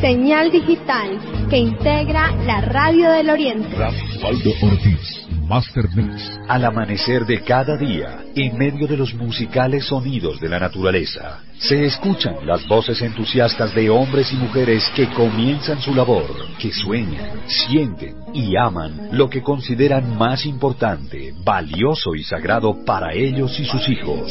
señal digital que integra la Radio del Oriente. Waldo Ortiz, Master Mix. Al amanecer de cada día, en medio de los musicales sonidos de la naturaleza, se escuchan las voces entusiastas de hombres y mujeres que comienzan su labor, que sueñan, sienten y aman lo que consideran más importante, valioso y sagrado para ellos y sus hijos.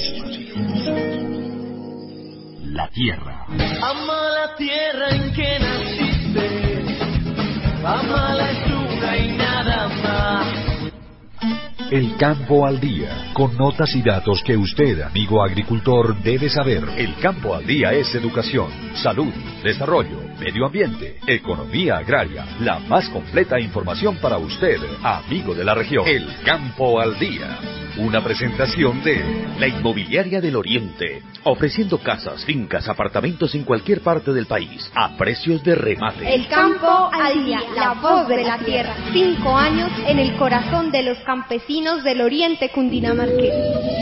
La tierra. Ama la tierra en que naciste, ama la altura y nada más. El campo al día, con notas y datos que usted, amigo agricultor, debe saber. El campo al día es educación, salud, desarrollo, medio ambiente, economía agraria, la más completa información para usted, amigo de la región. El campo al día. Una presentación de la Inmobiliaria del Oriente, ofreciendo casas, fincas, apartamentos en cualquier parte del país, a precios de remate. El campo al día, la voz de la tierra. 5 años en el corazón de los campesinos del Oriente cundinamarqués.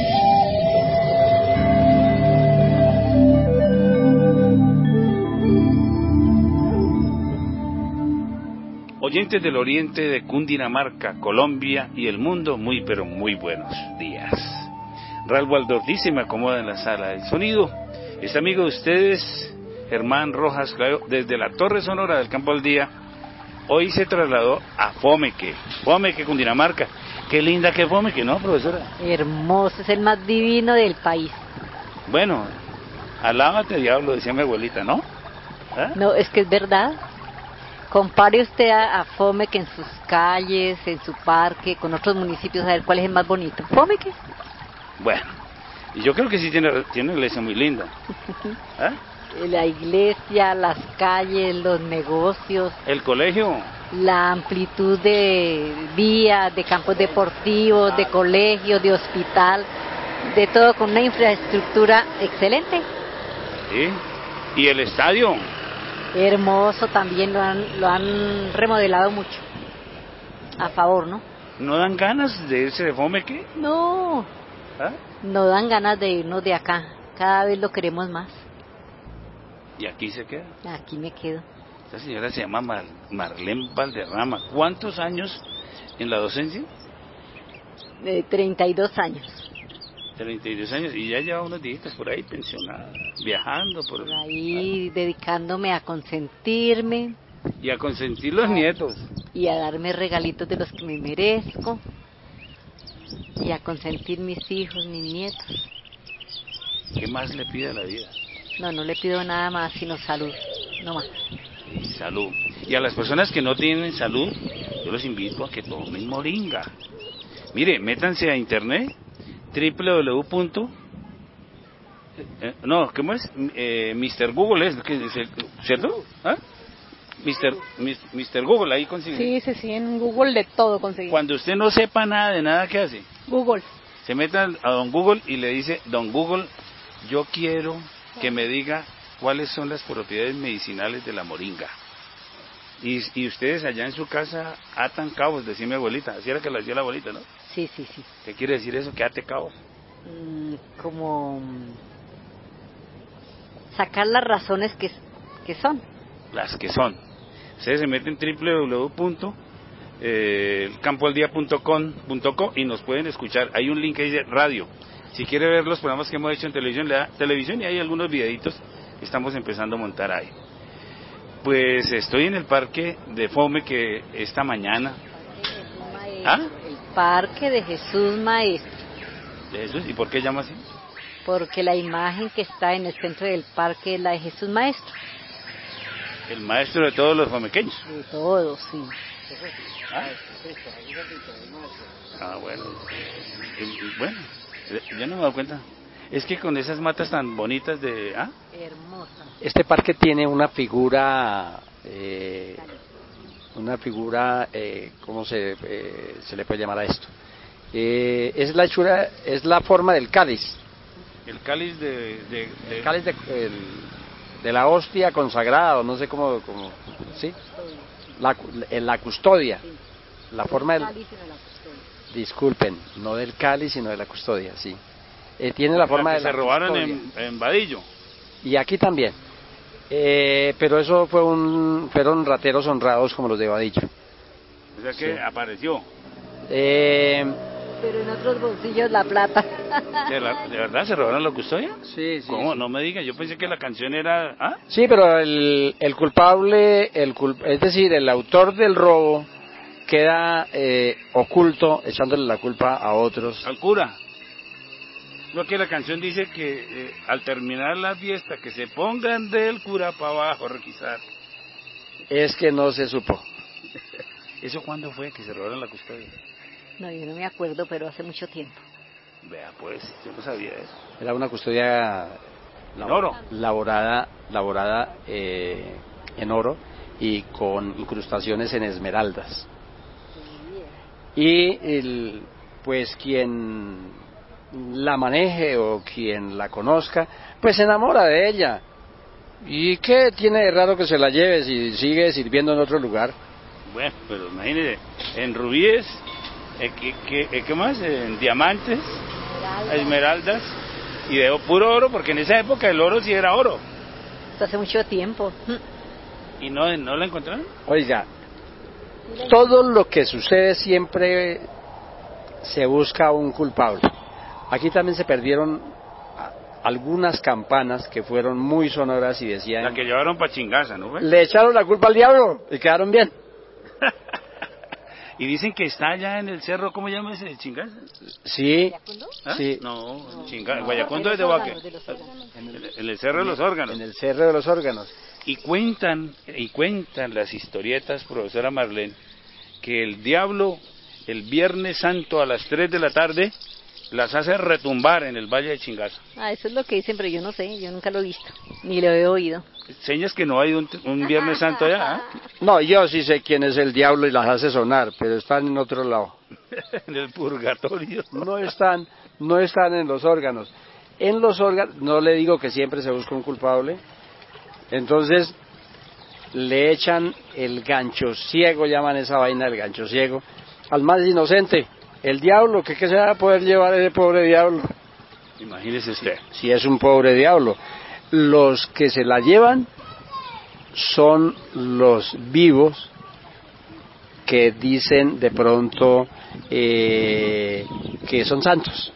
Oyentes del Oriente de Cundinamarca, Colombia y el mundo, muy pero muy buenos días. Ralph Waldo Ortiz se me acomoda en la sala del sonido. Este amigo de ustedes, Germán Rojas Claro, desde la Torre Sonora del Campo al Día, hoy se trasladó a Fomeque, Cundinamarca. Qué linda que Fomeque, ¿no, profesora? Hermoso, es el más divino del país. Bueno, alábate diablo, decía mi abuelita, ¿no? ¿Ah? No, es que es verdad. Compare usted a Fomeque en sus calles, en su parque, con otros municipios, a ver cuál es el más bonito. ¿Fomeque? Bueno, y yo creo que sí tiene una iglesia muy linda. ¿Ah? La iglesia, las calles, los negocios. El colegio. La amplitud de vías, de campos deportivos, de colegios, de hospital, de todo con una infraestructura excelente. Sí, y el estadio. Hermoso también, lo han remodelado mucho. A favor, ¿no? ¿No dan ganas de irse de Fomeque? No, ¿Ah? no dan ganas de irnos de acá. Cada vez lo queremos más. ¿Y aquí se queda? Aquí me quedo. Esta señora se llama Marlene Valderrama. ¿Cuántos años en la docencia? 32 años. 32 años, y ya lleva unos días por ahí pensionada, viajando por ahí, dedicándome a consentirme. Y a consentir los nietos. Y a darme regalitos de los que me merezco. Y a consentir mis hijos, mis nietos. ¿Qué más le pide a la vida? No le pido nada más, sino salud, no más. Y salud. Y a las personas que no tienen salud, yo los invito a que tomen moringa. Mire, métanse a internet, www. ¿Cómo es? Mr. Google es, ¿cierto? ¿Ah? Mr. Google, ahí consigue. Sí, en Google de todo conseguimos. Cuando usted no sepa nada de nada, ¿qué hace? Google. Se meta a don Google y le dice, don Google, yo quiero que me diga cuáles son las propiedades medicinales de la moringa. Y ustedes allá en su casa atan cabos, decía mi abuelita, así era que lo decía la abuelita, ¿no? Sí. ¿Qué quiere decir eso, que ate cabos? Como sacar las razones que son. Las que son. Ustedes se meten www.campoaldía.com.co y nos pueden escuchar. Hay un link que dice radio. Si quiere ver los programas que hemos hecho en televisión, le da televisión y hay algunos videitos que estamos empezando a montar ahí. Pues estoy en el parque de Fomeque esta mañana. ¿Ah? El Parque de Jesús Maestro. ¿De Jesús? ¿Y por qué llama así? Porque la imagen que está en el centro del parque es la de Jesús Maestro. El maestro de todos los fomequeños. De todos, sí. Bueno. Bueno, yo no me doy cuenta. Es que con esas matas tan bonitas de... Hermosa. Este parque tiene una figura... ¿cómo se le puede llamar a esto? Es la forma del cáliz. El cáliz El cáliz de la hostia consagrada, no sé cómo ¿sí? La custodia. La forma del... Disculpen, no del cáliz, sino de la custodia, sí. Tiene la forma de la se robaron custodia. en Vadillo. Y aquí también. Pero eso fueron rateros honrados como los de Vadillo. O sea que apareció. Pero en otros bolsillos la plata. ¿De verdad se robaron la custodia? Sí. ¿Cómo? Sí. No me digan, yo pensé que la canción era... ¿Ah? Sí, pero el culpable, es decir, el autor del robo queda oculto, echándole la culpa a otros. Al cura. Lo que la canción dice que al terminar la fiesta, que se pongan del cura para abajo a requisar. Es que no se supo. ¿Eso cuándo fue que se robaron la custodia? No, yo no me acuerdo, pero hace mucho tiempo. Vea pues, yo no sabía eso. Era una custodia ¿En oro? laborada en oro y con incrustaciones en esmeraldas. Y pues quien la maneje o quien la conozca, pues se enamora de ella. ¿Y qué tiene de raro que se la lleve si sigue sirviendo en otro lugar? Bueno, pero imagínese, en rubíes, ¿qué más? En diamantes, esmeraldas y de puro oro, porque en esa época el oro sí era oro. Esto hace mucho tiempo. ¿Y no la encontraron? Oiga, todo lo que sucede siempre se busca un culpable. Aquí también se perdieron algunas campanas que fueron muy sonoras y decían... La que llevaron para Chingaza, ¿no? Le echaron la culpa al diablo y quedaron bien. Y dicen que está allá en el cerro, ¿cómo llama ese? ¿Chingaza? Sí. ¿Ah? Sí. No, Chingaza. Guayacundo es de Baque. En el cerro de los órganos. En el cerro de los órganos. Y cuentan las historietas, profesora Marlene, que el diablo, el Viernes Santo a las 3 de la tarde, las hace retumbar en el Valle de Chingaza. Eso es lo que dicen, pero yo no sé, yo nunca lo he visto, ni lo he oído. Señas que no hay un Viernes Santo allá, ¿eh? No, yo sí sé quién es el diablo y las hace sonar, pero están en otro lado. En el purgatorio. No están en los órganos. En los órganos, no le digo que siempre se busca un culpable, entonces le echan el gancho ciego, llaman esa vaina el gancho ciego, al más inocente. El diablo, ¿qué se va a poder llevar ese pobre diablo? Imagínese usted. Si es un pobre diablo. Los que se la llevan son los vivos que dicen de pronto que son santos.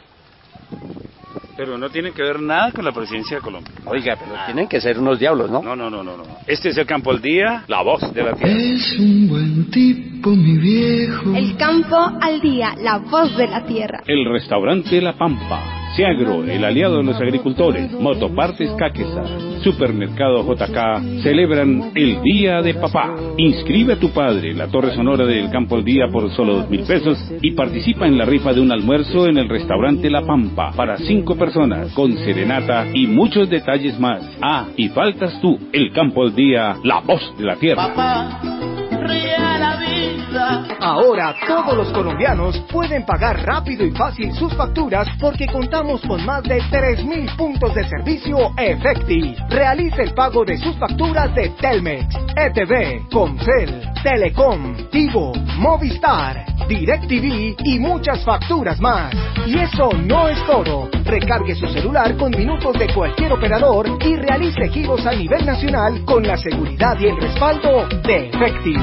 Pero no tienen que ver nada con la presidencia de Colombia. Oiga, pero tienen que ser unos diablos, ¿no? No. Este es el Campo al Día, la voz de la tierra. Es un buen tipo, mi viejo. El campo al día, la voz de la tierra. El restaurante La Pampa. Seagro, el aliado de los agricultores. Motopartes Caquesa. Supermercado JK celebran el Día de Papá. Inscribe a tu padre en la Torre Sonora del Campo al Día por solo 2,000 pesos y participa en la rifa de un almuerzo en el restaurante La Pampa para 5 personas con serenata y muchos detalles más. Ah, y faltas tú, el Campo al Día, la voz de la tierra. Papá, ríe a la vida. Ahora todos los colombianos pueden pagar rápido y fácil sus facturas porque contamos con más de 3,000 puntos de servicio Efecti. Realice el pago de sus facturas de Telmex, ETV, Comcel, Telecom, Tigo, Movistar, DirecTV y muchas facturas más. Y eso no es todo. Recargue su celular con minutos de cualquier operador y realice giros a nivel nacional con la seguridad y el respaldo de Efecti.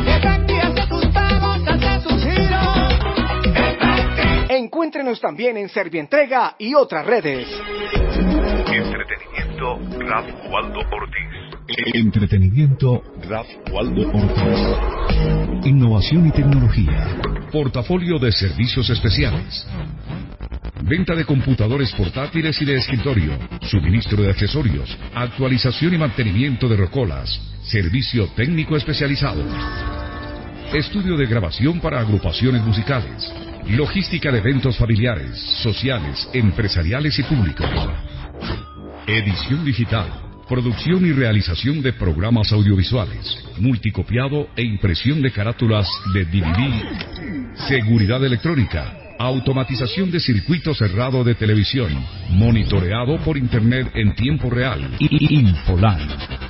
Encuéntrenos también en Servientrega y otras redes. Entretenimiento Raf Waldo Ortiz. Entretenimiento Raf Waldo Ortiz. Innovación y tecnología. Portafolio de servicios especiales. Venta de computadores portátiles y de escritorio. Suministro de accesorios. Actualización y mantenimiento de rocolas. Servicio técnico especializado. Estudio de grabación para agrupaciones musicales. Logística de eventos familiares, sociales, empresariales y públicos. Edición digital. Producción y realización de programas audiovisuales. Multicopiado e impresión de carátulas de DVD. Seguridad electrónica. Automatización de circuito cerrado de televisión. Monitoreado por internet en tiempo real. Infoline.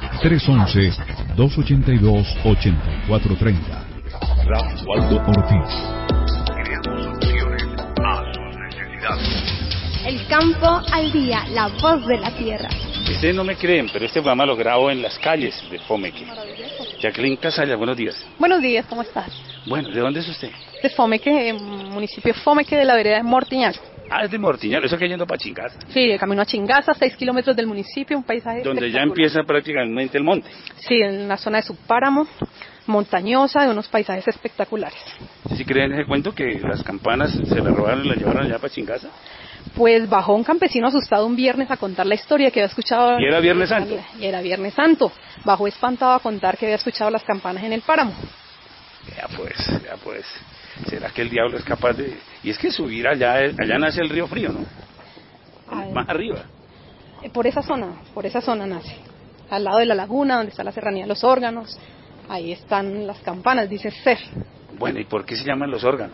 311-282-8430. Raf Waldo Ortiz. Creamos soluciones a sus necesidades. El campo al día, la voz de la tierra. Ustedes no me creen, pero este programa lo grabo en las calles de Fomeque. Jacqueline Casalla, buenos días. Buenos días, ¿cómo estás? Bueno, ¿de dónde es usted? De Fomeque, municipio Fomeque de la vereda de Mortiñal. Ah, es de Mortiñal, eso que yendo para Chingaza. Sí, de camino a Chingaza, 6 kilómetros del municipio, un paisaje donde ya empieza prácticamente el monte. Sí, en una zona de subpáramo, montañosa, de unos paisajes espectaculares. ¿Sí creen ese cuento que las campanas se las robaron y las llevaron allá para Chingaza? Pues bajó un campesino asustado un viernes a contar la historia que había escuchado. ¿Y era Viernes Santo? Y era Viernes Santo. Bajó espantado a contar que había escuchado las campanas en el páramo. Ya pues. ¿Será que el diablo es capaz de...? Y es que subir allá nace el río Frío, ¿no? Más arriba. Por esa zona nace. Al lado de la laguna, donde está la serranía de los órganos. Ahí están las campanas, dice ser. Bueno, ¿y por qué se llaman los órganos?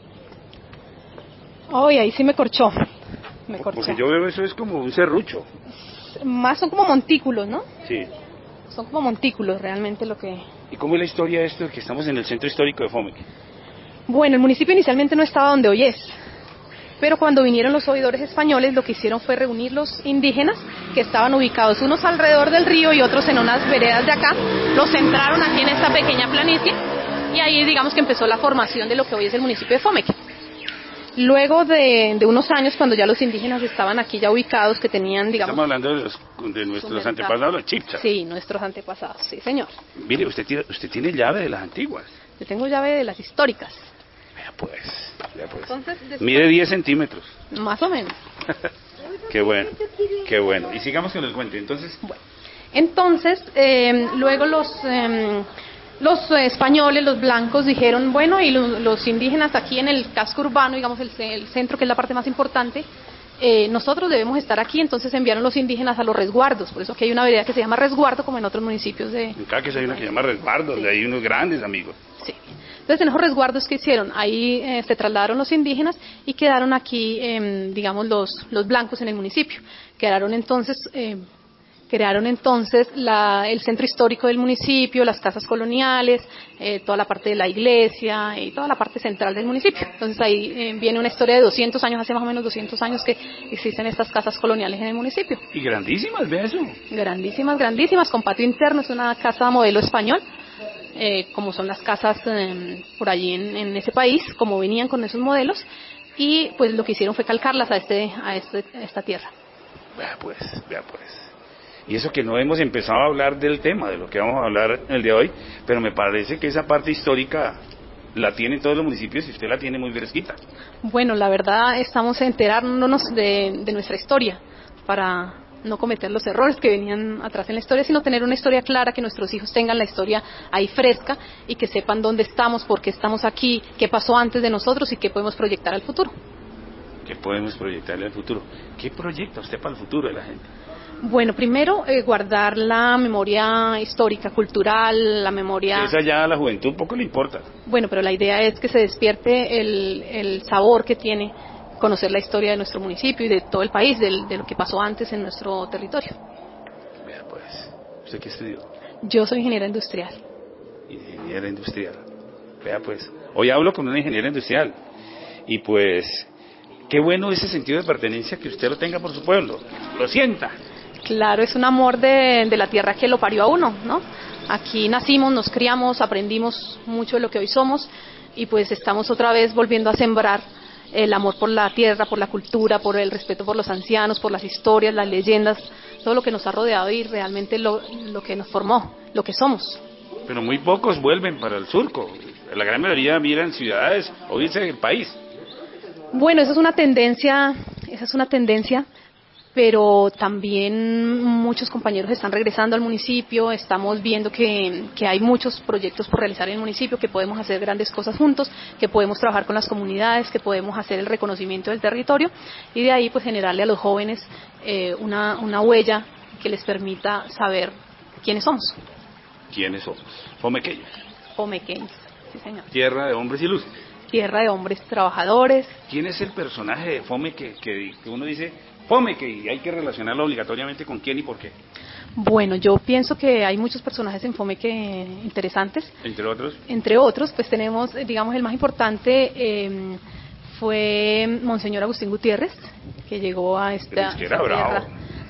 Ay, ahí sí me corchó. Porque yo veo eso es como un serrucho. Más son como montículos, ¿no? Sí. Son como montículos realmente lo que... ¿Y cómo es la historia de esto que estamos en el centro histórico de Fomeque? Bueno, el municipio inicialmente no estaba donde hoy es. Pero cuando vinieron los oidores españoles, lo que hicieron fue reunir los indígenas que estaban ubicados unos alrededor del río y otros en unas veredas de acá. Los centraron aquí en esta pequeña planicie y ahí digamos que empezó la formación de lo que hoy es el municipio de Fomeque. Luego de unos años, cuando ya los indígenas estaban aquí ya ubicados, que tenían, digamos... Estamos hablando de nuestros antepasados, los chipchas. Sí, nuestros antepasados, sí, señor. Mire, usted tiene llave de las antiguas. Yo tengo llave de las históricas. Vea pues. Entonces, mide 10 centímetros. Más o menos. Qué bueno. Y sigamos con el cuento, entonces... Bueno, entonces, luego los españoles, los blancos, dijeron, bueno, y los indígenas aquí en el casco urbano, digamos el centro, que es la parte más importante, nosotros debemos estar aquí. Entonces enviaron los indígenas a los resguardos. Por eso aquí hay una vereda que se llama Resguardo, como en otros municipios de... En Caques hay una que se llama Resguardo, donde hay unos grandes amigos. Sí. Entonces en esos resguardos que hicieron, ahí se trasladaron los indígenas y quedaron aquí, digamos, los blancos en el municipio. Crearon entonces el centro histórico del municipio, las casas coloniales, toda la parte de la iglesia y toda la parte central del municipio. Entonces ahí viene una historia de 200 años, hace más o menos 200 años que existen estas casas coloniales en el municipio. Y grandísimas, ¿ve eso? Grandísimas, con patio interno, es una casa modelo español. Como son las casas por allí en ese país, como venían con esos modelos, y pues lo que hicieron fue calcarlas a esta tierra. Vea pues. Y eso que no hemos empezado a hablar del tema, de lo que vamos a hablar el de hoy, pero me parece que esa parte histórica la tienen todos los municipios y usted la tiene muy fresquita. Bueno, la verdad estamos enterándonos de nuestra historia para no cometer los errores que venían atrás en la historia, sino tener una historia clara, que nuestros hijos tengan la historia ahí fresca y que sepan dónde estamos, por qué estamos aquí, qué pasó antes de nosotros y qué podemos proyectar al futuro. ¿Qué podemos proyectarle al futuro? ¿Qué proyecta usted para el futuro de la gente? Bueno, primero guardar la memoria histórica, cultural, la memoria... Esa ya a la juventud poco le importa. Bueno, pero la idea es que se despierte el sabor que tiene conocer la historia de nuestro municipio y de todo el país, de lo que pasó antes en nuestro territorio. Vea pues, ¿usted qué estudió? Yo soy ingeniera industrial. Ingeniera industrial. Vea pues, hoy hablo con una ingeniera industrial y pues, qué bueno ese sentido de pertenencia que usted lo tenga por su pueblo, lo sienta. Claro, es un amor de la tierra que lo parió a uno, ¿no? Aquí nacimos, nos criamos, aprendimos mucho de lo que hoy somos y pues estamos otra vez volviendo a sembrar el amor por la tierra, por la cultura, por el respeto por los ancianos, por las historias, las leyendas, todo lo que nos ha rodeado y realmente lo que nos formó, lo que somos. Pero muy pocos vuelven para el surco, la gran mayoría miran ciudades o irse del país. Bueno, esa es una tendencia, pero también muchos compañeros están regresando al municipio. Estamos viendo que hay muchos proyectos por realizar en el municipio, que podemos hacer grandes cosas juntos, que podemos trabajar con las comunidades, que podemos hacer el reconocimiento del territorio y de ahí pues generarle a los jóvenes una huella que les permita saber quiénes somos. ¿Quiénes somos? Fomequeños. Fomequeños, sí señor. Tierra de hombres ilustres. Tierra de hombres trabajadores. ¿Quién es el personaje de Fomeque que uno dice Fomeque y hay que relacionarlo obligatoriamente con quién y por qué? Bueno, yo pienso que hay muchos personajes en Fomeque interesantes. ¿Entre otros? Entre otros, pues tenemos, digamos, el más importante fue Monseñor Agustín Gutiérrez, que llegó a esta tierra.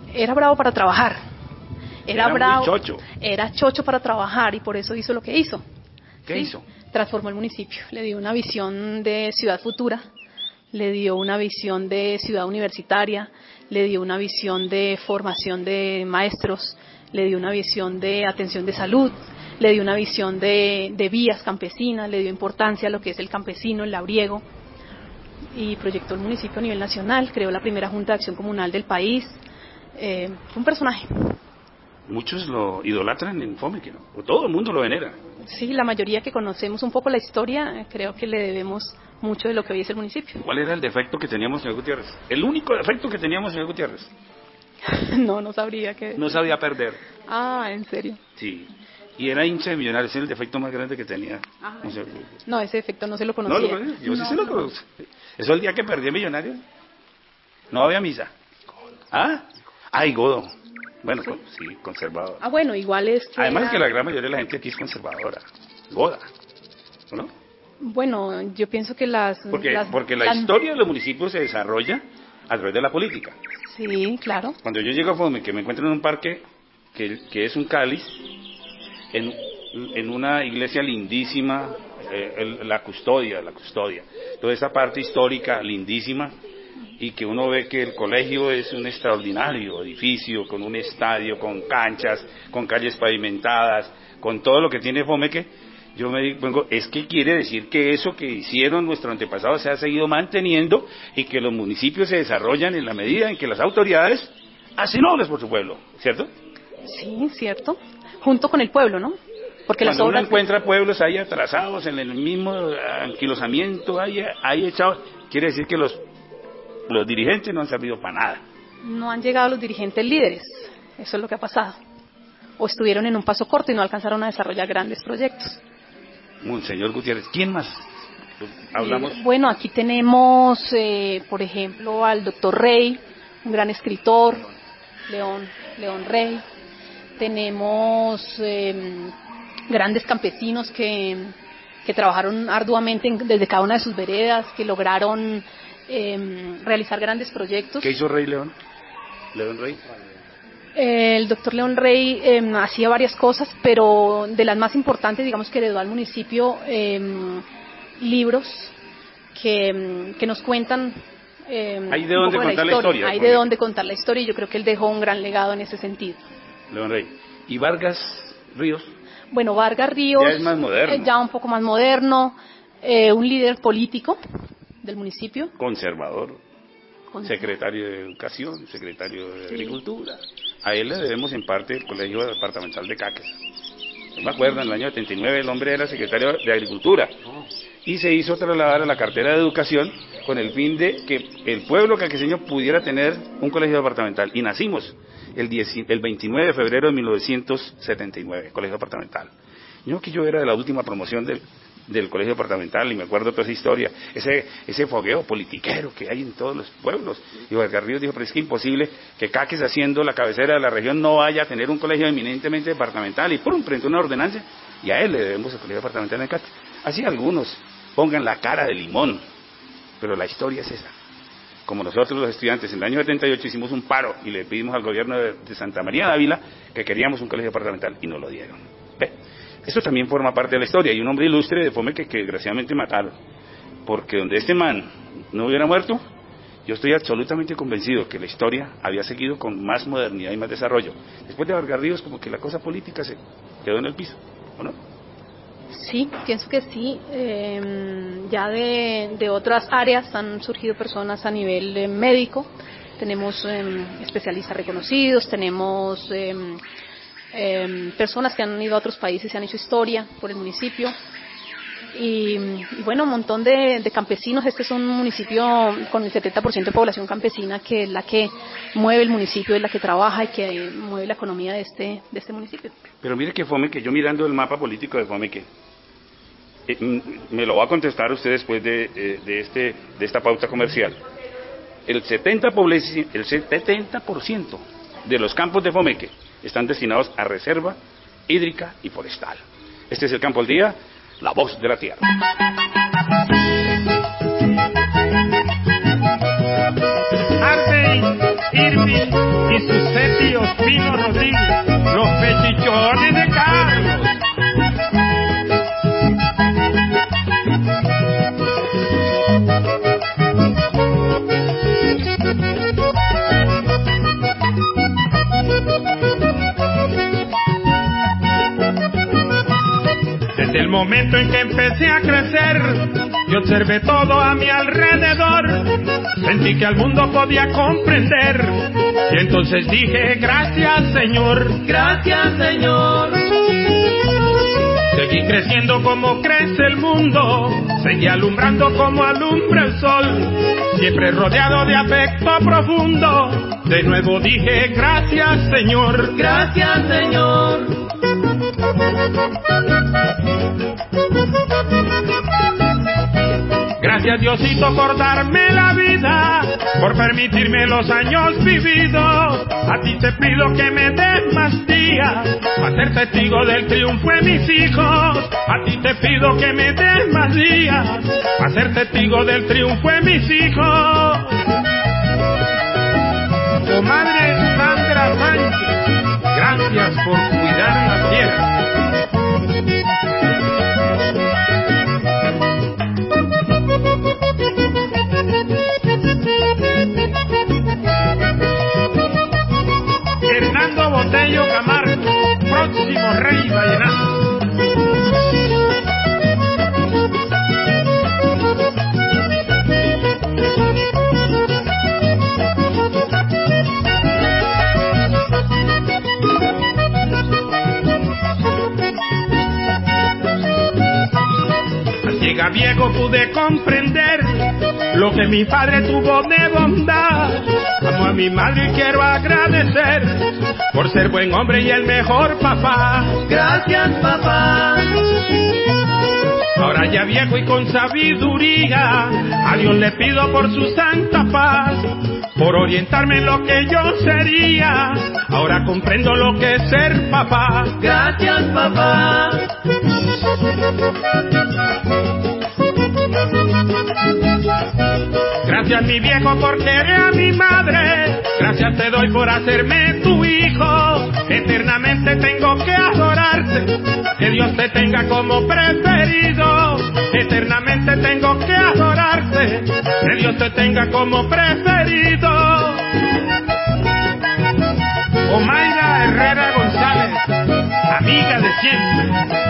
Era bravo para trabajar. Era bravo. Muy chocho. Era chocho para trabajar y por eso hizo lo que hizo. ¿Qué hizo? Transformó el municipio, le dio una visión de ciudad futura, le dio una visión de ciudad universitaria, le dio una visión de formación de maestros, le dio una visión de atención de salud, le dio una visión de vías campesinas, le dio importancia a lo que es el campesino, el labriego, y proyectó el municipio a nivel nacional, creó la primera Junta de Acción Comunal del país. Fue un personaje. Muchos lo idolatran en Fomeque, ¿no? O todo el mundo lo venera. Sí, la mayoría que conocemos un poco la historia, creo que le debemos mucho de lo que hoy es el municipio. ¿Cuál era el defecto que teníamos, señor Gutiérrez? El único defecto que teníamos, señor Gutiérrez. No sabría que... No sabía perder. Ah, ¿en serio? Sí. Y era hincha de Millonarios, ese era el defecto más grande que tenía. No, ese defecto no se lo conocía. ¿No lo conocía? Yo sí se lo conozco. Eso el día que perdí Millonarios. No había misa. ¿Ah? Ay, Godo. Bueno, sí, conservador. Ah, bueno, igual es que... Además que la gran mayoría de la gente aquí es conservadora. Goda. ¿No? Bueno, yo pienso que Porque la historia de los municipios se desarrolla a través de la política. Sí, claro. Cuando yo llego a Fomeque, que me encuentro en un parque que es un cáliz, en una iglesia lindísima, la custodia, toda esa parte histórica lindísima, y que uno ve que el colegio es un extraordinario edificio, con un estadio, con canchas, con calles pavimentadas, con todo lo que tiene Fomeque. Yo me digo, es que quiere decir que eso que hicieron nuestros antepasados se ha seguido manteniendo y que los municipios se desarrollan en la medida en que las autoridades hacen obras por su pueblo, ¿cierto? Sí, cierto. Junto con el pueblo, ¿no? Porque cuando las obras... uno encuentra pueblos ahí atrasados en el mismo anquilosamiento, ahí echados, quiere decir que los dirigentes no han servido para nada. No han llegado los dirigentes líderes, eso es lo que ha pasado. O estuvieron en un paso corto y no alcanzaron a desarrollar grandes proyectos. Monseñor Gutiérrez, ¿quién más? Hablamos. Bueno, aquí tenemos, por ejemplo, al doctor Rey, un gran escritor, León Rey. Tenemos grandes campesinos que trabajaron arduamente desde cada una de sus veredas, que lograron realizar grandes proyectos. ¿Qué hizo Rey León? ¿León Rey? El doctor León Rey hacía varias cosas, pero de las más importantes, digamos que heredó al municipio libros que nos cuentan hay de dónde contar la historia. Hay de dónde contar la historia y yo creo que él dejó un gran legado en ese sentido. León Rey. ¿Y Vargas Ríos? Bueno, Vargas Ríos ya es más moderno. Ya un poco más moderno, un líder político del municipio. Conservador. Secretario de Educación, secretario de Agricultura. A él le debemos en parte el Colegio Departamental de Caques. Yo me acuerdo, en el año 79 el hombre era secretario de Agricultura y se hizo trasladar a la cartera de Educación con el fin de que el pueblo caqueseño pudiera tener un colegio departamental. Y nacimos el 29 de febrero de 1979, colegio departamental. Yo era de la última promoción del colegio departamental y me acuerdo toda esa historia, ese fogueo politiquero que hay en todos los pueblos. Y Vargas Ríos dijo, pero es que imposible que Caques, haciendo la cabecera de la región, no vaya a tener un colegio eminentemente departamental, y ¡pum!, presentó una ordenanza y a él le debemos el colegio departamental de Caques. Así algunos pongan la cara de limón, pero la historia es esa. Como nosotros los estudiantes en el año 78 hicimos un paro y le pedimos al gobierno de Santa María de Ávila que queríamos un colegio departamental y nos lo dieron. ¿Ve? Eso también forma parte de la historia. Hay un hombre ilustre de Fomeque que desgraciadamente mataron, porque donde este man no hubiera muerto, yo estoy absolutamente convencido que la historia había seguido con más modernidad y más desarrollo. Después de Vargas Ríos, como que la cosa política se quedó en el piso, ¿o no? Sí, pienso que sí. Ya de otras áreas han surgido personas a nivel médico. Tenemos especialistas reconocidos, tenemos personas que han ido a otros países y han hecho historia por el municipio. Y bueno, un montón de campesinos. Este es un municipio con el 70% de población campesina, que es la que mueve el municipio, es la que trabaja y que mueve la economía de este municipio. Pero mire que Fomeque, yo mirando el mapa político de Fomeque, me lo va a contestar usted después de esta pauta comercial. El 70% de los campos de Fomeque están destinados a reserva hídrica y forestal. Este es el Campo al Día, la voz de la tierra. Arden, Irving y y sus tíos Pino Rodríguez, los pechichones de Carlos. Desde el momento en que empecé a crecer, yo observé todo a mi alrededor, sentí que al mundo podía comprender, y entonces dije, gracias Señor, gracias Señor. Seguí creciendo como crece el mundo, seguí alumbrando como alumbra el sol, siempre rodeado de afecto profundo, de nuevo dije, gracias Señor, gracias Señor. Gracias Diosito por darme la vida, por permitirme los años vividos. A ti te pido que me des más días, para ser testigo del triunfo de mis hijos. A ti te pido que me des más días, para ser testigo del triunfo de mis hijos. Comadre Sandra Sánchez, gracias por cuidar la tierra. Hernando Botello Camargo, próximo rey vallenato. Al llegar viejo pude comprender lo que mi padre tuvo de bondad. Amo a mi madre y quiero agradecer por ser buen hombre y el mejor papá. Gracias, papá. Ahora ya viejo y con sabiduría, a Dios le pido por su santa paz, por orientarme en lo que yo sería. Ahora comprendo lo que es ser papá. Gracias, papá. Gracias mi viejo por querer a mi madre, gracias te doy por hacerme tu hijo. Eternamente tengo que adorarte, que Dios te tenga como preferido. Eternamente tengo que adorarte, que Dios te tenga como preferido. Omaira Herrera González, amiga de siempre.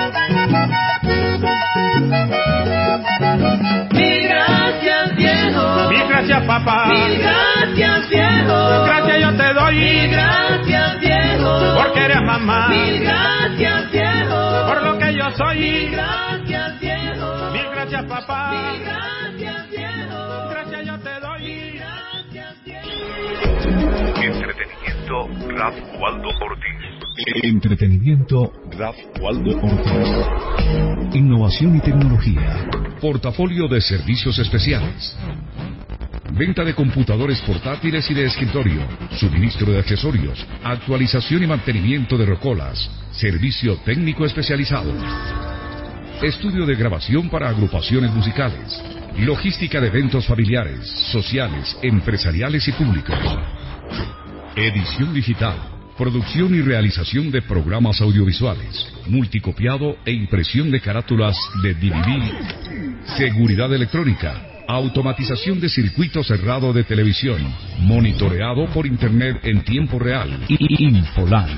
Mil gracias viejo, mil gracias papá, mil gracias viejo, gracias yo te doy, mil gracias viejo, porque eres mamá, mil gracias viejo, por lo que yo soy, mil gracias viejo, mil gracias papá, mil gracias viejo, gracias yo te doy, mil gracias viejo. Entretenimiento Raf Waldo Ortiz. Entretenimiento Raf Waldo Ortiz. Innovación y tecnología. Portafolio de servicios especiales. Venta de computadores portátiles y de escritorio. Suministro de accesorios. Actualización y mantenimiento de rocolas. Servicio técnico especializado. Estudio de grabación para agrupaciones musicales. Logística de eventos familiares, sociales, empresariales y públicos. Edición digital. Producción y realización de programas audiovisuales, multicopiado e impresión de carátulas de DVD, seguridad electrónica, automatización de circuito cerrado de televisión, monitoreado por internet en tiempo real. Infolan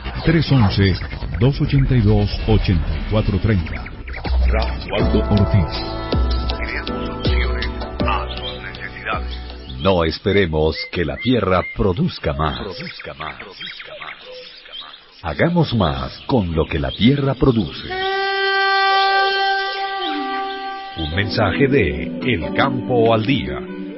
311-282-8430. Raf Waldo Ortiz. Creamos soluciones a sus necesidades. No esperemos que la tierra produzca más. Hagamos más con lo que la tierra produce. Un mensaje de El Campo al Día.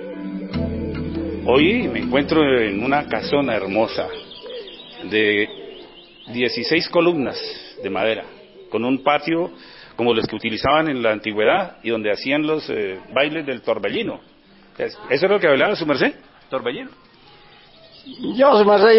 Hoy me encuentro en una casona hermosa de 16 columnas de madera, con un patio como los que utilizaban en la antigüedad y donde hacían los bailes del torbellino. ¿Eso es lo que hablaba su merced? ¿Torbellino? Yo, su merced,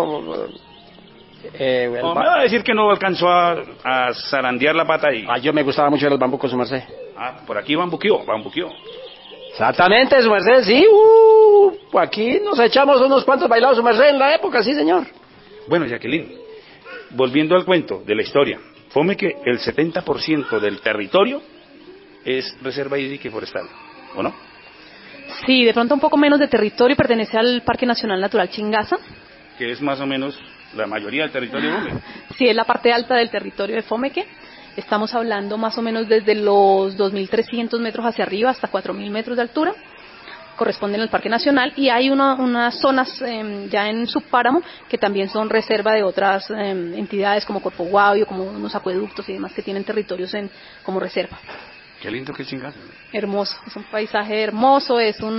me va a decir que no alcanzó a zarandear la pata ahí. Yo me gustaba mucho los bambucos, su merced. Por aquí bambuqueó. Exactamente, su merced, sí. aquí nos echamos unos cuantos bailados su merced en la época, sí señor. Bueno, Jacqueline, volviendo al cuento de la historia, Fomeque, el 70% del territorio es reserva hídrica y forestal, ¿o no? Sí, de pronto un poco menos de territorio, pertenece al Parque Nacional Natural Chingaza. Que es más o menos la mayoría del territorio de Fomeque. Sí, es la parte alta del territorio de Fomeque. Estamos hablando más o menos desde los 2.300 metros hacia arriba hasta 4.000 metros de altura. Corresponden al Parque Nacional, y hay unas zonas ya en subpáramo que también son reserva de otras entidades como Corpo Guavio, como unos acueductos y demás que tienen territorios como reserva. Qué lindo que Chingaza. Hermoso, es un paisaje hermoso,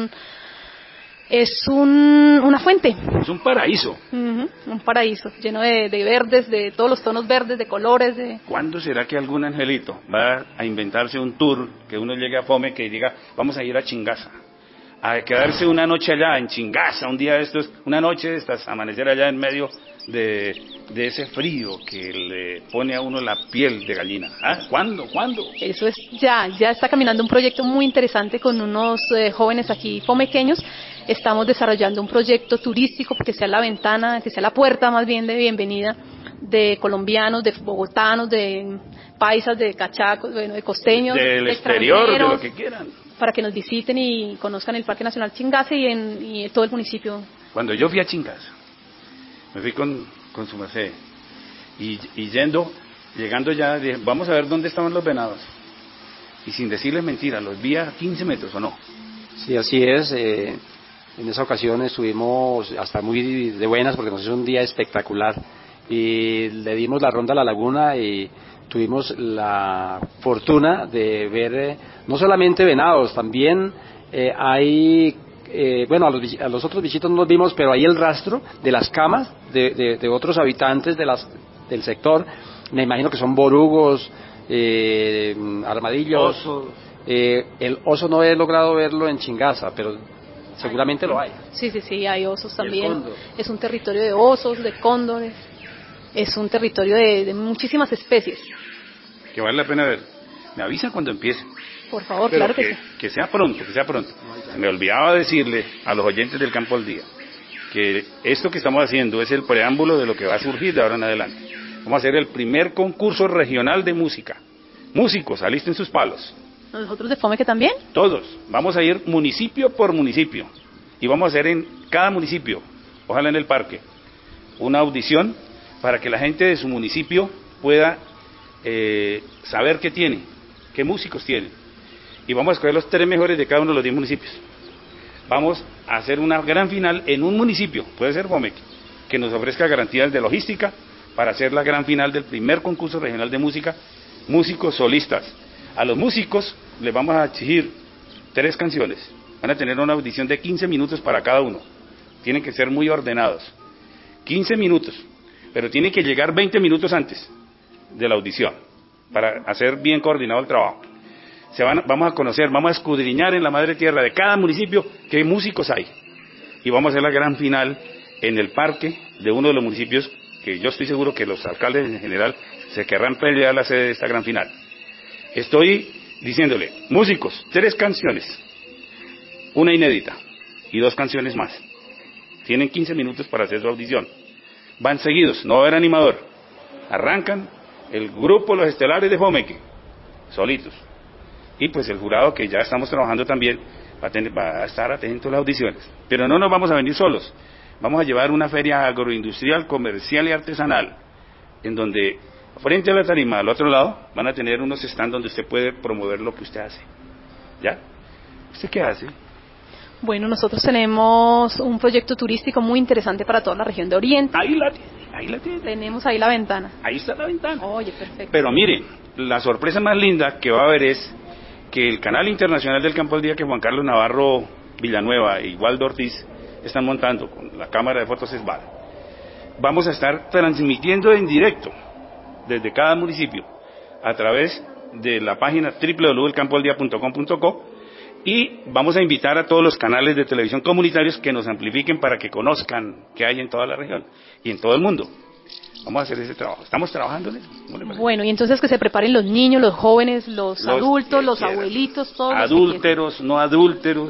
una fuente. Es un paraíso. Un paraíso, lleno de verdes, de todos los tonos verdes, de colores. ¿Cuándo será que algún angelito va a inventarse un tour, que uno llegue a Fomeque y diga, vamos a ir a Chingaza? A quedarse una noche allá en Chingaza, un día de estos, una noche de estas, amanecer allá en medio de ese frío que le pone a uno la piel de gallina. ¿Ah? ¿Cuándo? Eso es ya está caminando un proyecto muy interesante con unos jóvenes aquí fomequeños. Estamos desarrollando un proyecto turístico que sea la ventana, que sea la puerta más bien de bienvenida de colombianos, de bogotanos, de paisas, de cachacos, bueno, de costeños, del exterior, de lo que quieran, para que nos visiten y conozcan el Parque Nacional Chingaza y todo el municipio. Cuando yo fui a Chingaza, me fui con su merced, y llegando ya, dije, vamos a ver dónde estaban los venados, y sin decirles mentiras, los vi a 15 metros, ¿o no? Sí, así es. En esa ocasión estuvimos hasta muy de buenas porque nos hizo un día espectacular, y le dimos la ronda a la laguna y tuvimos la fortuna de ver no solamente venados, también hay, bueno, a los otros bichitos no los vimos, pero hay el rastro de las camas de otros habitantes del sector. Me imagino que son borugos, armadillos. Osos. El oso no he logrado verlo en Chingaza, pero seguramente lo hay. Sí, hay osos también. Es un territorio de osos, de cóndores. Es un territorio de muchísimas especies. Que vale la pena ver. Me avisa cuando empiece. Por favor, pero claro que sí. Que sea pronto. Se me olvidaba decirle a los oyentes del Campo al Día que esto que estamos haciendo es el preámbulo de lo que va a surgir de ahora en adelante. Vamos a hacer el primer concurso regional de música. Músicos, alisten sus palos. ¿Nosotros de Fomeque también? Todos. Vamos a ir municipio por municipio. Y vamos a hacer en cada municipio, ojalá en el parque, una audición para que la gente de su municipio pueda saber qué tiene, qué músicos tienen. Y vamos a escoger los 3 mejores de cada uno de los 10 municipios. Vamos a hacer una gran final en un municipio, puede ser Fomeque, que nos ofrezca garantías de logística para hacer la gran final del primer concurso regional de música, músicos solistas. A los músicos les vamos a exigir 3 canciones. Van a tener una audición de 15 minutos para cada uno. Tienen que ser muy ordenados. 15 minutos, pero tienen que llegar 20 minutos antes de la audición para hacer bien coordinado el trabajo. Vamos a conocer, vamos a escudriñar en la madre tierra de cada municipio qué músicos hay. Y vamos a hacer la gran final en el parque de uno de los municipios que yo estoy seguro que los alcaldes en general se querrán pelear la sede de esta gran final. Estoy diciéndole, músicos, 3 canciones, una inédita y 2 canciones más. Tienen 15 minutos para hacer su audición. Van seguidos, no va a haber animador. Arrancan el grupo Los Estelares de Fomeque, solitos. Y pues el jurado, que ya estamos trabajando también, va a estar atento a las audiciones. Pero no nos vamos a venir solos. Vamos a llevar una feria agroindustrial, comercial y artesanal, en donde frente a la tarima, al otro lado, van a tener unos stands donde usted puede promover lo que usted hace. ¿Ya? ¿Usted qué hace? Bueno, nosotros tenemos un proyecto turístico muy interesante para toda la región de Oriente. Ahí la tiene. Tenemos ahí la ventana. Ahí está la ventana. Oye, perfecto. Pero mire, la sorpresa más linda que va a haber es que el canal internacional del Campo al Día, que Juan Carlos Navarro Villanueva y Waldo Ortiz están montando con la cámara de fotos SBAD, vamos a estar transmitiendo en directo desde cada municipio a través de la página www.elcampoaldía.com.co, y vamos a invitar a todos los canales de televisión comunitarios que nos amplifiquen para que conozcan qué hay en toda la región y en todo el mundo. Vamos a hacer ese trabajo. ¿Estamos trabajando en eso? Bueno, y entonces que se preparen los niños, los jóvenes, los adultos, los abuelitos, todos. Adúlteros, no adúlteros.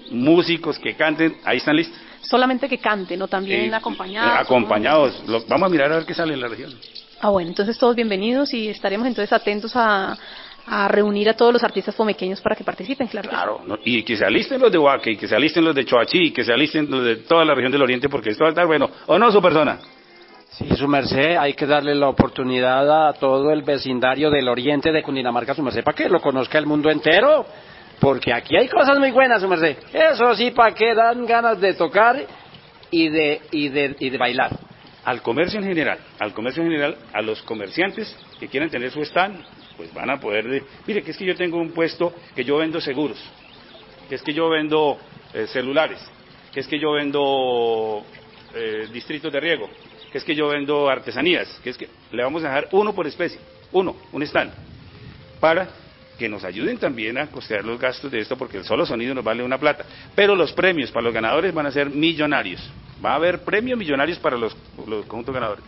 músicos que canten, ahí están listos. Solamente que canten, o también acompañados. Acompañados. Vamos a mirar a ver qué sale en la región. Bueno, entonces todos bienvenidos y estaremos entonces atentos a reunir a todos los artistas fomequeños para que participen, claro. Claro, ¿no? Y que se alisten los de Huaque, y que se alisten los de Choachí, y que se alisten los de toda la región del Oriente, porque esto va a estar bueno. ¿O no, su persona? Sí, su merced, hay que darle la oportunidad a todo el vecindario del Oriente de Cundinamarca, su merced, para que lo conozca el mundo entero. Porque aquí hay cosas muy buenas, su merced. Eso sí, para que dan ganas de tocar y de bailar. Al comercio en general, a los comerciantes que quieran tener su stand, pues van a poder mire, que es que yo tengo un puesto que yo vendo seguros, que es que yo vendo celulares, que es que yo vendo distritos de riego, que es que yo vendo artesanías, que es que le vamos a dejar uno por especie, un stand, para que nos ayuden también a costear los gastos de esto, porque el solo sonido nos vale una plata. Pero los premios para los ganadores van a ser millonarios. Va a haber premios millonarios para los conjuntos ganadores.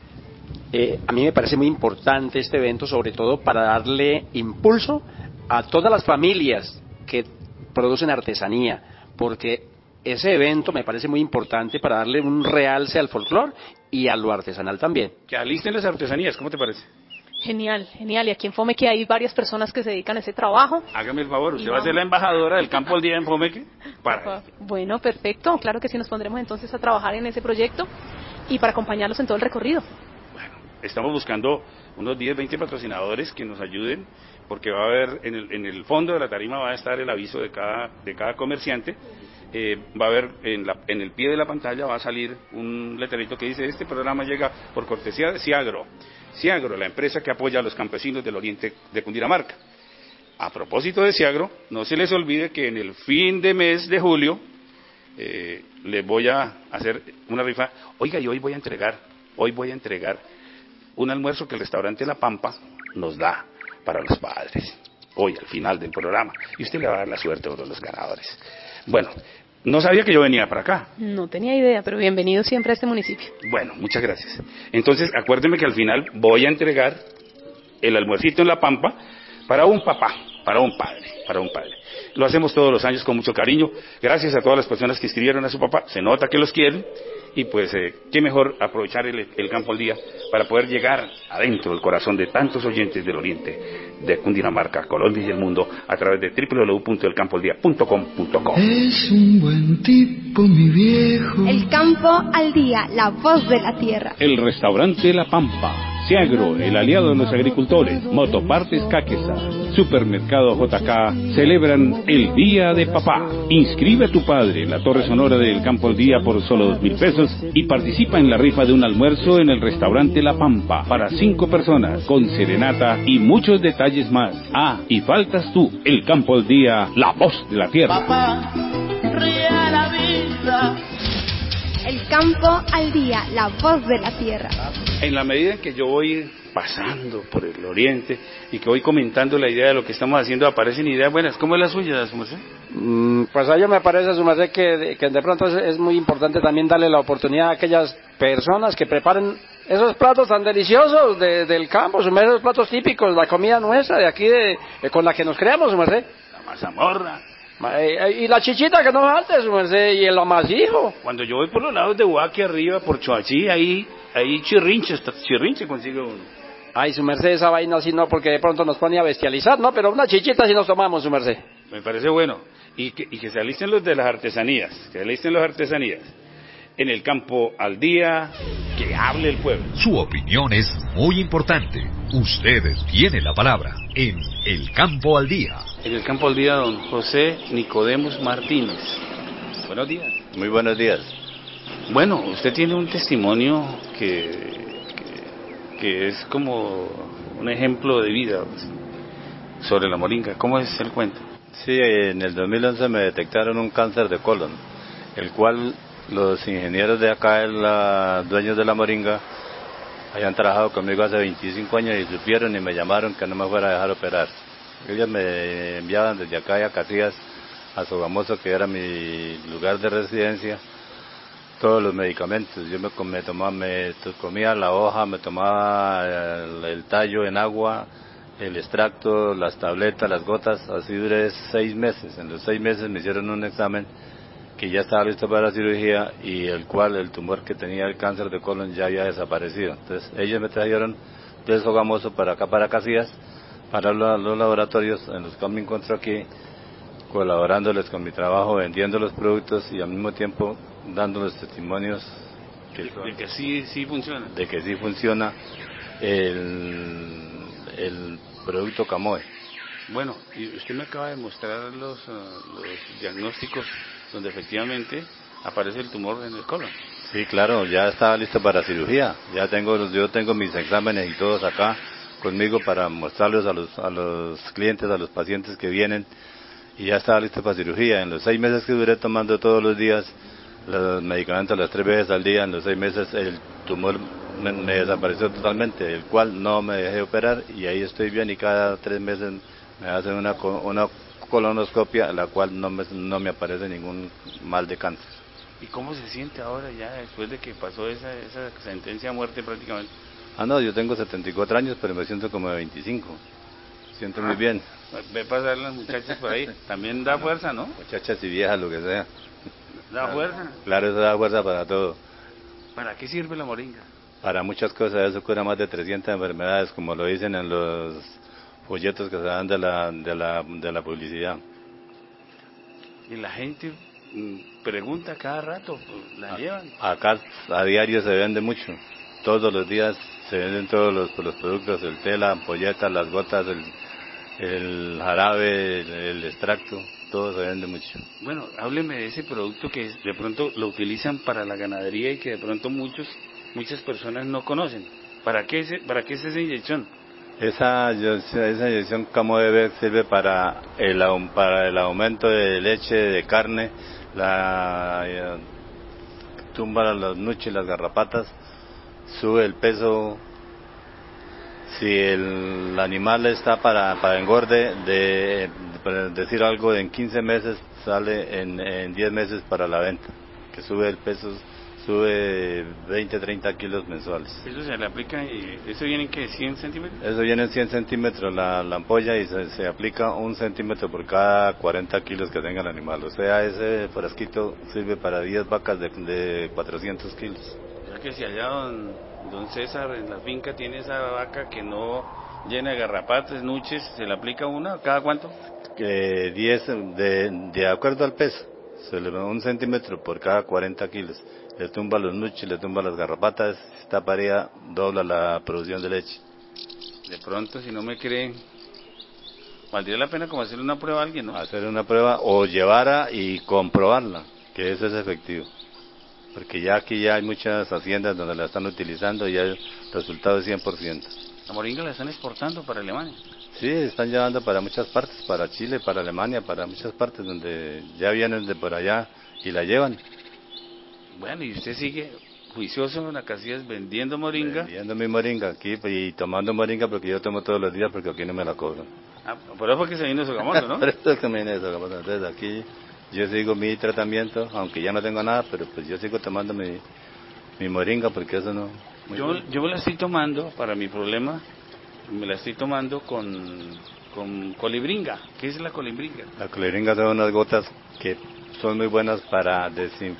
A mí me parece muy importante este evento, sobre todo para darle impulso a todas las familias que producen artesanía, porque ese evento me parece muy importante para darle un realce al folclore y a lo artesanal también. Que alisten las artesanías, ¿cómo te parece? Genial. Y aquí en Fomeque hay varias personas que se dedican a ese trabajo. Hágame el favor, usted va a ser la embajadora del Campo al Día en Fomeque. Bueno, perfecto. Claro que sí, nos pondremos entonces a trabajar en ese proyecto y para acompañarlos en todo el recorrido. Bueno, estamos buscando unos 10, 20 patrocinadores que nos ayuden, porque va a haber, en el fondo de la tarima va a estar el aviso de cada comerciante. Va a haber en el pie de la pantalla va a salir un letrerito que dice: este programa llega por cortesía de Ciagro, la empresa que apoya a los campesinos del oriente de Cundinamarca. A propósito de Ciagro, no se les olvide que en el fin de mes de julio les voy a hacer una rifa. Oiga, y hoy voy a entregar un almuerzo que el restaurante La Pampa nos da para los padres, hoy al final del programa, y usted le va a dar la suerte a uno de los ganadores. Bueno, no sabía que yo venía para acá. No tenía idea, pero bienvenido siempre a este municipio. Bueno, muchas gracias. Entonces, acuérdeme que al final voy a entregar el almuercito en La Pampa para un papá, para un padre. Lo hacemos todos los años con mucho cariño. Gracias a todas las personas que escribieron a su papá. Se nota que los quieren. Y pues, qué mejor aprovechar el Campo al Día para poder llegar adentro del corazón de tantos oyentes del Oriente, de Cundinamarca, Colombia y el mundo, a través de www.elcampoaldía.com.co. Es un buen tipo, mi viejo. El Campo al Día, la voz de la tierra. El restaurante La Pampa. Ciagro, el aliado de los agricultores. Motopartes Caquesa. Supermercado JK celebran el Día de Papá. Inscribe a tu padre en la Torre Sonora del Campo al Día por solo 2.000 pesos y participa en la rifa de un almuerzo en el restaurante La Pampa para 5 personas, con serenata y muchos detalles más. Ah, y faltas tú, el Campo al Día, la voz de la tierra. Papá, ríe la vida. El Campo al Día, la voz de la tierra. En la medida en que yo voy pasando por el Oriente y que voy comentando la idea de lo que estamos haciendo, aparecen ideas buenas. ¿Cómo es la suya, su merced? Pues a ello me parece, su merced, que de pronto es muy importante también darle la oportunidad a aquellas personas que preparen esos platos tan deliciosos del campo, su merced, esos platos típicos, la comida nuestra de aquí, con la que nos creamos, su merced. La mazamorra. Y la chichita que no falte, su merced, y el amasijo. Cuando yo voy por los lados de Huaque arriba, por Choachí, ahí chirrinche consigue uno. Ay, su merced, esa vaina así no, porque de pronto nos pone a bestializar, ¿no? Pero una chichita sí nos tomamos, su merced. Me parece bueno. Y que se alisten los de las artesanías, En el Campo al Día, que hable el pueblo. Su opinión es muy importante. Usted tiene la palabra en El Campo al Día. En el Campo al Día, don José Nicodemus Martínez. Buenos días. Muy buenos días. Bueno, usted tiene un testimonio que es como un ejemplo de vida sobre la moringa. ¿Cómo es el cuento? Sí, en el 2011 me detectaron un cáncer de colon, el cual los ingenieros de acá, dueños de la moringa, habían trabajado conmigo hace 25 años y supieron y me llamaron que no me fuera a dejar operar. Ellos me enviaban desde acá a Casillas, a Sogamoso, que era mi lugar de residencia, todos los medicamentos. Yo me comía la hoja, me tomaba el tallo en agua, el extracto, las tabletas, las gotas, así duré 6 meses. En los 6 meses me hicieron un examen que ya estaba listo para la cirugía y el cual el tumor que tenía el cáncer de colon ya había desaparecido. Entonces ellos me trajeron del Sogamoso para acá, para Casillas, para los laboratorios en los que me encuentro aquí, colaborándoles con mi trabajo, vendiendo los productos y al mismo tiempo dándoles testimonios de que sí funciona. De que sí funciona el producto Camoe. Bueno, y usted me acaba de mostrar los diagnósticos donde efectivamente aparece el tumor en el colon. Sí, claro, ya estaba listo para cirugía. Yo tengo mis exámenes y todos acá conmigo para mostrarlos a los clientes, a los pacientes que vienen, y ya estaba listo para cirugía. En los 6 meses que duré tomando todos los días los medicamentos las 3 veces al día, en los 6 meses el tumor me desapareció totalmente, el cual no me dejé operar y ahí estoy bien, y cada 3 meses me hacen una colonoscopia, la cual no me aparece ningún mal de cáncer. ¿Y cómo se siente ahora ya después de que pasó esa sentencia a muerte prácticamente? No, yo tengo 74 años, pero me siento como de 25. Siento muy bien. Ve pasar las muchachas por ahí. También da fuerza, ¿no? Muchachas y viejas, lo que sea. ¿Da fuerza? Claro, eso da fuerza para todo. ¿Para qué sirve la moringa? Para muchas cosas, eso cura más de 300 enfermedades, como lo dicen en los folletos que se dan de la publicidad. Y la gente pregunta cada rato, ¿la llevan? Acá a diario se vende mucho. Todos los días se venden todos los productos, el té, la ampolleta, las gotas, el jarabe, el extracto, todo se vende mucho. Bueno, hábleme de ese producto que de pronto lo utilizan para la ganadería y que de pronto muchas personas no conocen. ¿Para qué es esa inyección? Esa inyección Camoe sirve para el aumento de leche, de carne, tumba los nuches, las garrapatas, sube el peso. Si el animal está para engorde, para decir algo, en 15 meses sale en 10 meses para la venta, que sube el peso, sube 20, 30 kilos mensuales. ¿Eso se le aplica y eso viene en qué, 100 centímetros? Eso viene en 100 centímetros la ampolla y se aplica 1 centímetro por cada 40 kilos que tenga el animal. O sea, ese frasquito sirve para 10 vacas de 400 kilos. O sea que si allá don César en la finca tiene esa vaca que no llena de garrapatas, nuches, ¿se le aplica una cada cuánto? 10 de acuerdo al peso, se le da 1 centímetro por cada 40 kilos. Le tumba los nuches, le tumba las garrapatas, esta pareja dobla la producción de leche. De pronto, si no me creen, valdría la pena como hacerle una prueba a alguien, ¿no? Hacer una prueba o llevarla y comprobarla, que eso es efectivo. Porque ya aquí ya hay muchas haciendas donde la están utilizando y ya el resultado es 100%. ¿La moringa la están exportando para Alemania? Sí, están llevando para muchas partes, para Chile, para Alemania, para muchas partes donde ya vienen de por allá y la llevan. Bueno, y usted sigue juicioso en las Casillas vendiendo moringa. Vendiendo mi moringa aquí y tomando moringa porque yo tomo todos los días porque aquí no me la cobran. Por eso fue que se vino de Sogamoso, ¿no? Por eso es que me vine de Sogamoso. Entonces aquí yo sigo mi tratamiento, aunque ya no tengo nada, pero pues yo sigo tomando mi moringa porque eso no... Yo me la estoy tomando para mi problema, me la estoy tomando con colibringa. ¿Qué es la colibringa? La colibringa son unas gotas que son muy buenas para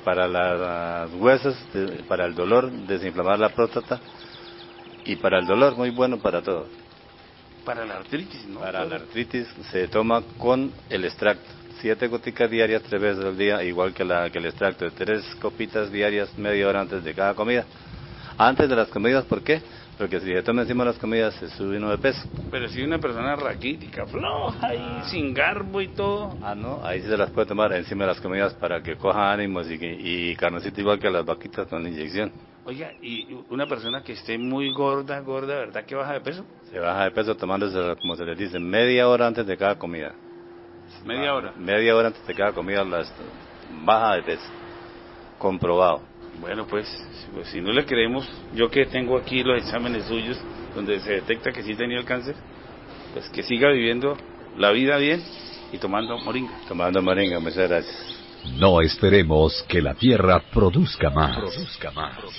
las huesos, para el dolor, desinflamar la próstata y para el dolor, muy bueno para todo. Para la artritis, ¿no? Para la artritis se toma con el extracto, 7 goticas diarias 3 veces al día, igual que el extracto, 3 copitas diarias media hora antes de cada comida. Antes de las comidas, ¿por qué? Porque si se toma encima de las comidas se sube uno de peso. Pero si una persona raquítica, floja y sin garbo y todo. No, ahí sí se las puede tomar encima de las comidas para que coja ánimos y carnecita igual que las vaquitas con inyección. Oiga, y una persona que esté muy gorda, ¿verdad que baja de peso? Se baja de peso tomándose, como se les dice, media hora antes de cada comida. ¿Media hora? Media hora antes de cada comida baja de peso. Comprobado. Bueno, pues si no le creemos, yo que tengo aquí los exámenes suyos, donde se detecta que sí tenía el cáncer, pues que siga viviendo la vida bien y tomando moringa. Tomando moringa, muchas gracias. No esperemos que la tierra produzca más.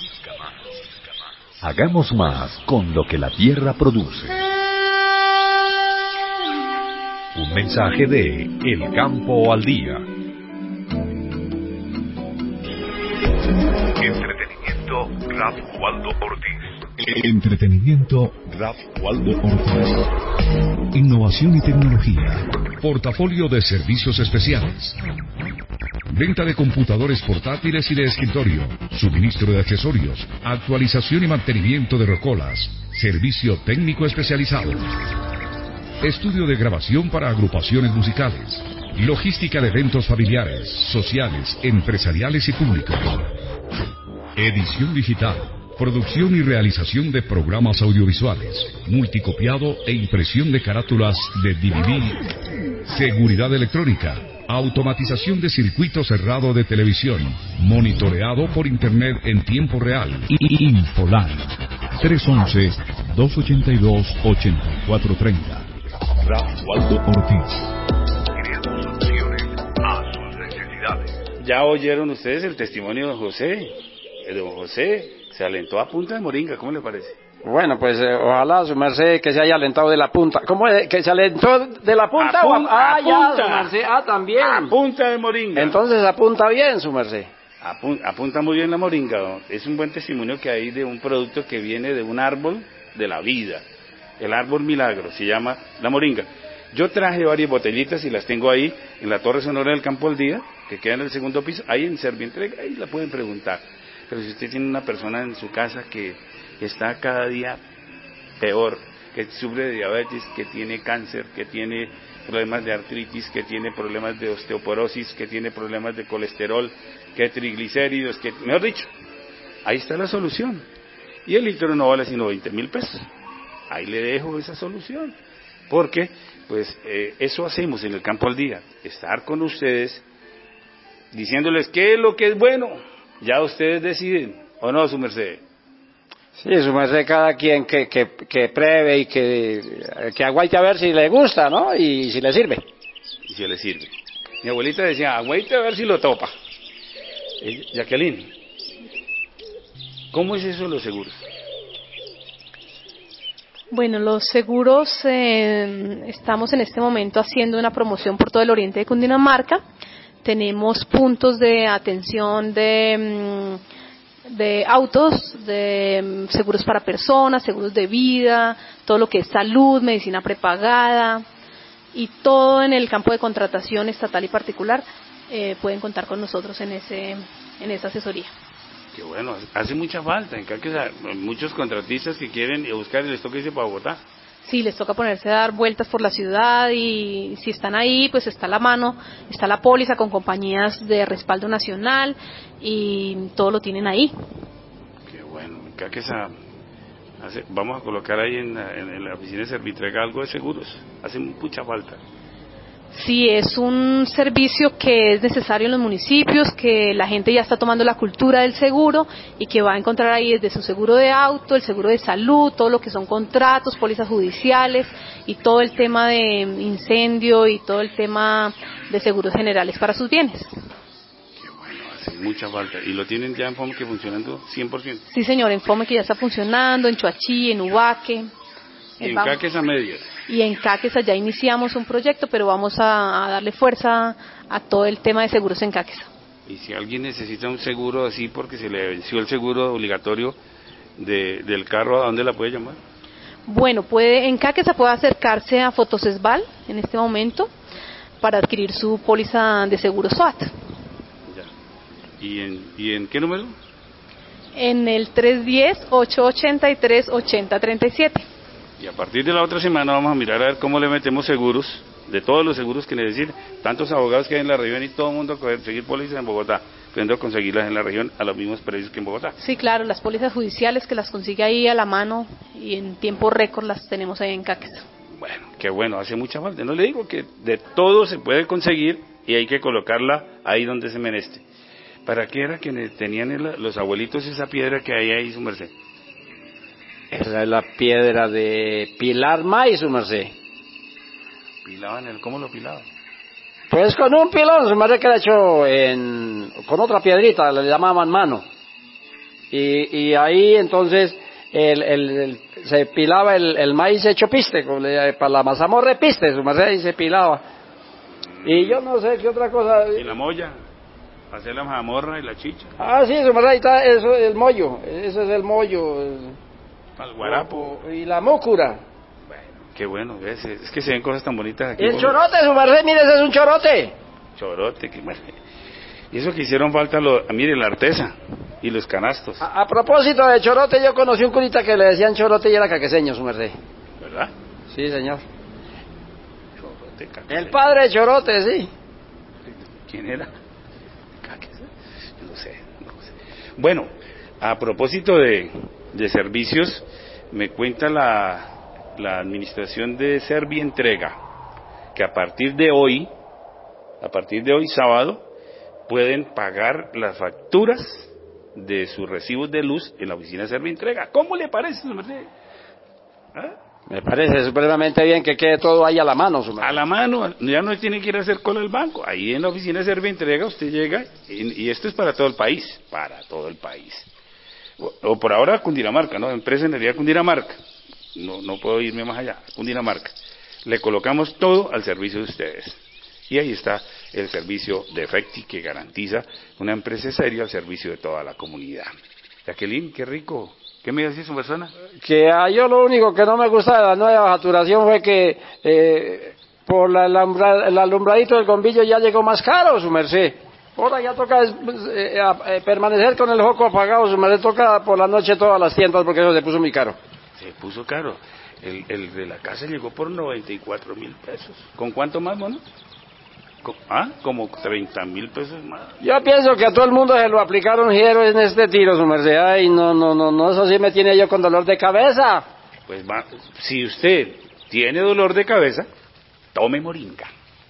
Hagamos más con lo que la tierra produce. Un mensaje de El Campo al Día. Entretenimiento Raf Waldo Ortiz. Entretenimiento Raf Waldo Ortiz. Innovación y tecnología. Portafolio de servicios especiales. Venta de computadores portátiles y de escritorio. Suministro de accesorios. Actualización y mantenimiento de rocolas. Servicio técnico especializado. Estudio de grabación para agrupaciones musicales. Logística de eventos familiares, sociales, empresariales y públicos. Edición digital. Producción y realización de programas audiovisuales. Multicopiado e impresión de carátulas de DVD. Seguridad electrónica. Automatización de circuito cerrado de televisión. Monitoreado por internet en tiempo real. Infoline. 311-282-8430. Raf Waldo Ortiz. Creando soluciones a sus necesidades. Ya oyeron ustedes el testimonio de don José. Don José se alentó a punta de moringa, ¿cómo le parece? Bueno, pues ojalá su merced que se haya alentado de la punta. ¿Cómo es? ¿Que se alentó de la punta? A ya, punta. su merced. También. A punta de moringa. Entonces apunta bien, su merced. Apunta muy bien la moringa, ¿no? Es un buen testimonio que hay de un producto que viene de un árbol de la vida. El árbol milagro, se llama la moringa. Yo traje varias botellitas y las tengo ahí en la Torre Sonora del Campo al Día, que queda en el segundo piso, ahí en Servientrega, ahí la pueden preguntar. Pero si usted tiene una persona en su casa que está cada día peor, que sufre de diabetes, que tiene cáncer, que tiene problemas de artritis, que tiene problemas de osteoporosis, que tiene problemas de colesterol, que triglicéridos, que mejor dicho, ahí está la solución. Y el litro no vale sino 20,000 pesos. Ahí le dejo esa solución. Porque, pues, eso hacemos en el Campo al Día. Estar con ustedes, diciéndoles qué es lo que es bueno. Ya ustedes deciden, ¿o no, su merced? Sí, su merced, cada quien que pruebe y que aguante a ver si le gusta, ¿no? Y si le sirve. Y si le sirve. Mi abuelita decía, aguante a ver si lo topa. Jacqueline, ¿cómo es eso de los seguros? Bueno, los seguros, estamos en este momento haciendo una promoción por todo el oriente de Cundinamarca. Tenemos puntos de atención de autos, de seguros para personas, seguros de vida, todo lo que es salud, medicina prepagada y todo en el campo de contratación estatal y particular. Pueden contar con nosotros en esa asesoría. Que bueno, hace mucha falta. En Cáqueza, muchos contratistas que quieren buscar el stock para Bogotá. Sí, les toca ponerse a dar vueltas por la ciudad y si están ahí, pues está a la mano, está la póliza con compañías de respaldo nacional y todo lo tienen ahí. Qué bueno, en Cáqueza vamos a colocar ahí en la oficina de Servitrega algo de seguros. Hace mucha falta. Sí, es un servicio que es necesario en los municipios, que la gente ya está tomando la cultura del seguro y que va a encontrar ahí desde su seguro de auto, el seguro de salud, todo lo que son contratos, pólizas judiciales y todo el tema de incendio y todo el tema de seguros generales para sus bienes. Qué bueno, hace mucha falta. ¿Y lo tienen ya en FOME funcionando 100%? Sí, señor, en FOME ya está funcionando, en Choachí, en Ubaque. Y en Cáqueza medias. Y en Cáqueza ya iniciamos un proyecto, pero vamos a darle fuerza a todo el tema de seguros en Cáqueza. Y si alguien necesita un seguro así porque se le venció el seguro obligatorio del carro, ¿a dónde la puede llamar? Bueno, en Cáqueza puede acercarse a Fotosesval en este momento para adquirir su póliza de seguro SOAT. Ya. ¿Y en qué número? En el 310-883-8037. Y a partir de la otra semana vamos a mirar a ver cómo le metemos seguros, de todos los seguros que necesiten, tantos abogados que hay en la región y todo el mundo conseguir pólizas en Bogotá, pudiendo conseguirlas en la región a los mismos precios que en Bogotá. Sí, claro, las pólizas judiciales que las consigue ahí a la mano y en tiempo récord las tenemos ahí en Cáqueza. Bueno, qué bueno, hace mucha falta. No le digo que de todo se puede conseguir y hay que colocarla ahí donde se meneste. ¿Para qué era que tenían los abuelitos esa piedra que hay ahí, su merced? Esa es la piedra de pilar maíz, su merced. ¿Cómo lo pilaban? Pues con un pilón, su merced, que era hecho con otra piedrita, le llamaban mano. Y ahí entonces se pilaba el maíz hecho piste, para la mazamorra piste, su merced, y se pilaba. Y yo no sé qué otra cosa. ¿Y la molla? ¿Hacer la mazamorra y la chicha? Ah, sí, su merced, ahí está, eso es el mollo, eso es el mollo. Al guarapo. Y la mócura. Qué bueno, es que se ven cosas tan bonitas aquí. Y el chorote, su merced, mire, ese es un chorote. Chorote, qué bueno. Y eso que hicieron falta, mire, la artesa y los canastos. A propósito de chorote, yo conocí un curita que le decían chorote y era caqueseño, su merced. ¿Verdad? Sí, señor. Chorote, caqueseño. El padre de chorote, sí. ¿Quién era? No sé. Bueno, a propósito de servicios, me cuenta la administración de Servientrega que a partir de hoy sábado, pueden pagar las facturas de sus recibos de luz en la oficina de Servientrega. ¿Cómo le parece, su merced? ¿Ah? Me parece supremamente bien que quede todo ahí a la mano, su merced. A la mano, ya no tiene que ir a hacer cola al banco. Ahí en la oficina de Servientrega usted llega, y esto es para todo el país, O por ahora Cundinamarca, ¿no? Empresa de Energía Cundinamarca. No puedo irme más allá, Cundinamarca. Le colocamos todo al servicio de ustedes. Y ahí está el servicio de Efecti, que garantiza una empresa seria al servicio de toda la comunidad. Jacqueline, qué rico. ¿Qué me decía su persona? Que yo lo único que no me gusta de la nueva facturación fue que por el alumbradito del bombillo ya llegó más caro, su merced. Ahora ya toca permanecer con el foco apagado, su merced, toca por la noche todas las tiendas porque eso se puso muy caro. Se puso caro. El de la casa llegó por 94,000 pesos. ¿Con cuánto más, mono? Como 30,000 pesos más. Yo pienso que a todo el mundo se lo aplicaron giro en este tiro, su merced. Ay, no, eso sí me tiene yo con dolor de cabeza. Pues si usted tiene dolor de cabeza, tome moringa.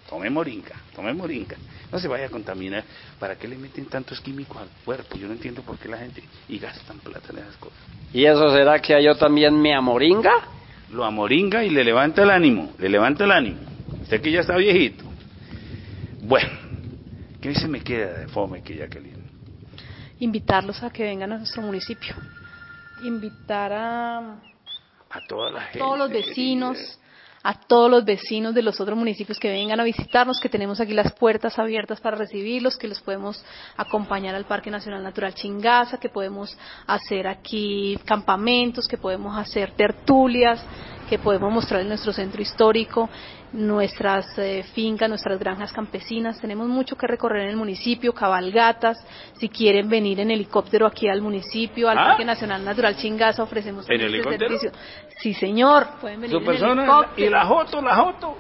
No se vaya a contaminar. ¿Para qué le meten tantos químicos al cuerpo? Yo no entiendo por qué la gente y gastan plata en esas cosas. ¿Y eso será que yo también me amoringa? Lo amoringa y le levanta el ánimo. Usted que ya está viejito. Bueno, ¿qué se me queda de fome que Jacqueline? Invitarlos a que vengan a nuestro municipio. Invitar a toda la gente, todos los vecinos, a todos los vecinos de los otros municipios que vengan a visitarnos, que tenemos aquí las puertas abiertas para recibirlos, que los podemos acompañar al Parque Nacional Natural Chingaza, que podemos hacer aquí campamentos, que podemos hacer tertulias, que podemos mostrarles nuestro centro histórico, nuestras fincas, nuestras granjas campesinas. Tenemos mucho que recorrer en el municipio, cabalgatas. Si quieren venir en helicóptero aquí al municipio, al Parque Nacional Natural Chingaza, ofrecemos ¿En helicóptero? servicio. Sí, señor, pueden venir en helicóptero. ¿Y la joto?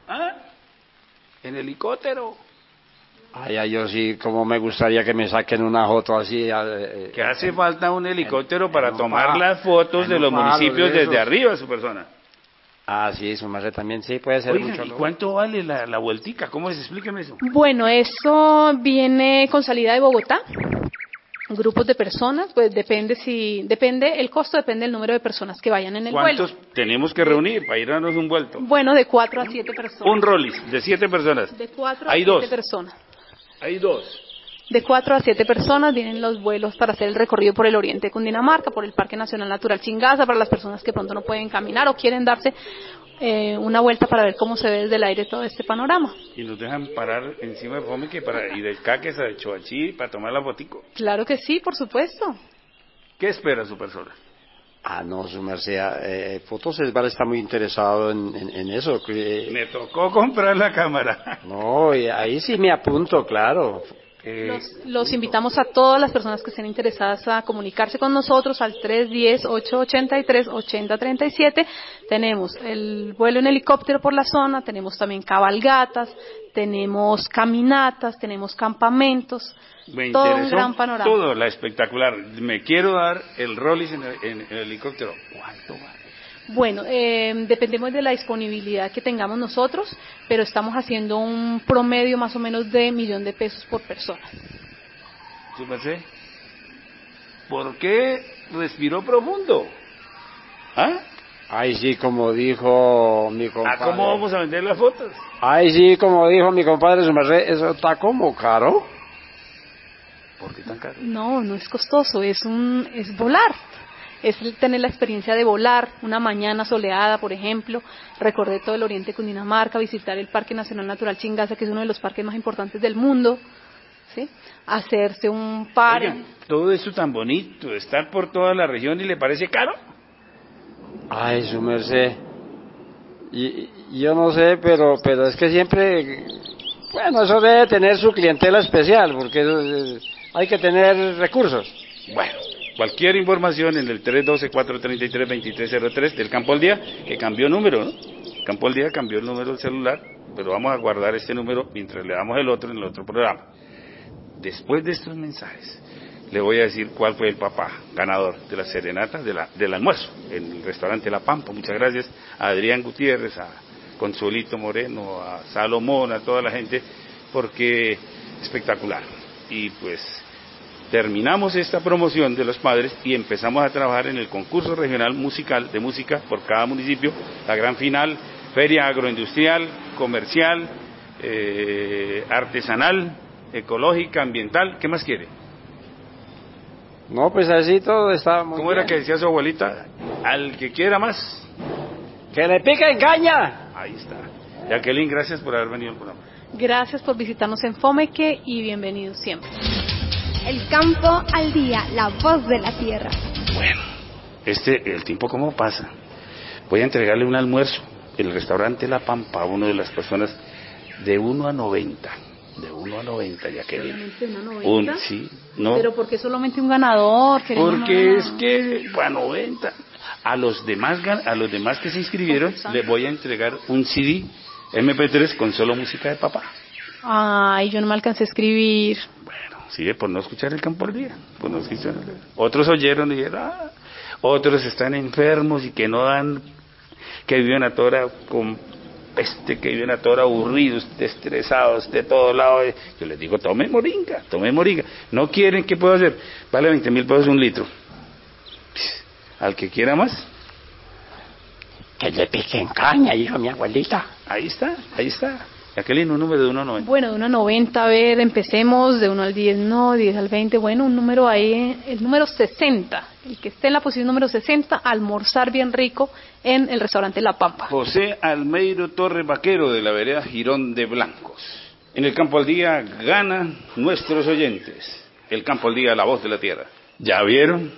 ¿En helicóptero? Ay, yo sí, como me gustaría que me saquen una foto así. Que hace falta un helicóptero para tomar las fotos de los municipios desde arriba, su persona. Ah, sí, su madre también, sí, puede ser. Oiga, mucho. ¿y cuánto vale la vueltica? ¿Cómo es? Explíqueme eso. Bueno, eso viene con salida de Bogotá. Grupos de personas, pues depende el costo, depende del número de personas que vayan en el vuelo. ¿Cuántos tenemos que reunir para ir a darnos un vuelto? Bueno, de 4 a 7 personas. Un rollis de 7 personas. De 4 a Hay 7 dos. personas. Hay 2. De 4 a 7 personas vienen los vuelos para hacer el recorrido por el oriente de Cundinamarca, por el Parque Nacional Natural Chingaza, para las personas que pronto no pueden caminar o quieren darse una vuelta para ver cómo se ve desde el aire todo este panorama. Y nos dejan parar encima de Fome y del Caques a Choachí para tomar la fotico. Claro que sí, por supuesto. ¿Qué espera su persona? No, su merced, Fotosesbar está muy interesado en eso. Me tocó comprar la cámara. No, y ahí sí me apunto, claro. Los invitamos a todas las personas que estén interesadas a comunicarse con nosotros al 310-883-8037. Tenemos el vuelo en helicóptero por la zona, tenemos también cabalgatas, tenemos caminatas, tenemos campamentos. Todo un gran panorama. Todo, la espectacular. Me quiero dar el rollis en el helicóptero. ¿Cuánto vale? Bueno, dependemos de la disponibilidad que tengamos nosotros, pero estamos haciendo un promedio más o menos de $1,000,000 por persona. ¿Sí, merced? ¿Por qué respiró profundo? Ay, sí, como dijo mi compadre. ¿Cómo vamos a vender las fotos? Ay, sí, como dijo mi compadre, su merced, eso está como caro. ¿Por qué tan caro? No es costoso, es volar. es tener la experiencia de volar una mañana soleada, por ejemplo, recorrer todo el oriente de Cundinamarca, visitar el Parque Nacional Natural Chingaza, que es uno de los parques más importantes del mundo, ¿sí? Hacerse un par. Oigan, todo eso tan bonito, estar por toda la región, ¿y le parece caro? Ay, su merced. Y yo no sé, pero es que siempre, bueno, eso debe tener su clientela especial, porque hay que tener recursos. Bueno, cualquier información en el 312-433-2303 del Campo al Día, que cambió número, ¿no? Campo al Día cambió el número del celular, pero vamos a guardar este número mientras le damos el otro en el otro programa. Después de estos mensajes, le voy a decir cuál fue el papá ganador de la serenata del almuerzo en el restaurante La Pampa. Muchas gracias a Adrián Gutiérrez, a Consuelito Moreno, a Salomón, a toda la gente, porque espectacular. Y pues terminamos esta promoción de los padres y empezamos a trabajar en el concurso regional musical de música por cada municipio, la gran final, feria agroindustrial, comercial, artesanal, ecológica, ambiental. ¿Qué más quiere? No, pues así todo está muy ¿Cómo bien. era que decía su abuelita? Al que quiera más, ¡que le pique en caña! ahí está. Jacqueline, gracias por haber venido al programa. Gracias por visitarnos en Fomeque y bienvenidos siempre. El campo al día, la voz de la tierra. Bueno, el tiempo cómo pasa. Voy a entregarle un almuerzo en el restaurante La Pampa a una de las personas de 1 a 90. De 1 a 90, Jacqueline. ¿Solamente una 90? Sí, no. ¿Pero por qué solamente un ganador? Porque es que, a 90. A los demás que se inscribieron, les voy a entregar un CD MP3 con solo música de papá. Ay, yo no me alcancé a escribir. Bueno, sigue por no escuchar el Campo al Día. Por no escuchar el... Otros oyeron y dijeron, otros están enfermos y que no dan, que viven a toda hora con peste, que viven a toda hora aburridos, estresados, de todos lados. Yo les digo, tome moringa. No quieren, ¿qué puedo hacer? Vale 20.000 pesos un litro. Al que quiera más, Que le pique en caña, dijo mi abuelita. Ahí está. Jacqueline, un número de 1 a 90. Bueno, de 1 a 90, a ver, empecemos, de 1 al 10, no, 10 al 20, bueno, un número ahí, el número 60, el que esté en la posición número 60, almorzar bien rico en el restaurante La Pampa. José Almeiro Torres Vaquero, de la vereda Girón de Blancos. En el Campo al Día ganan nuestros oyentes. El Campo al Día, la voz de la tierra. ¿Ya vieron?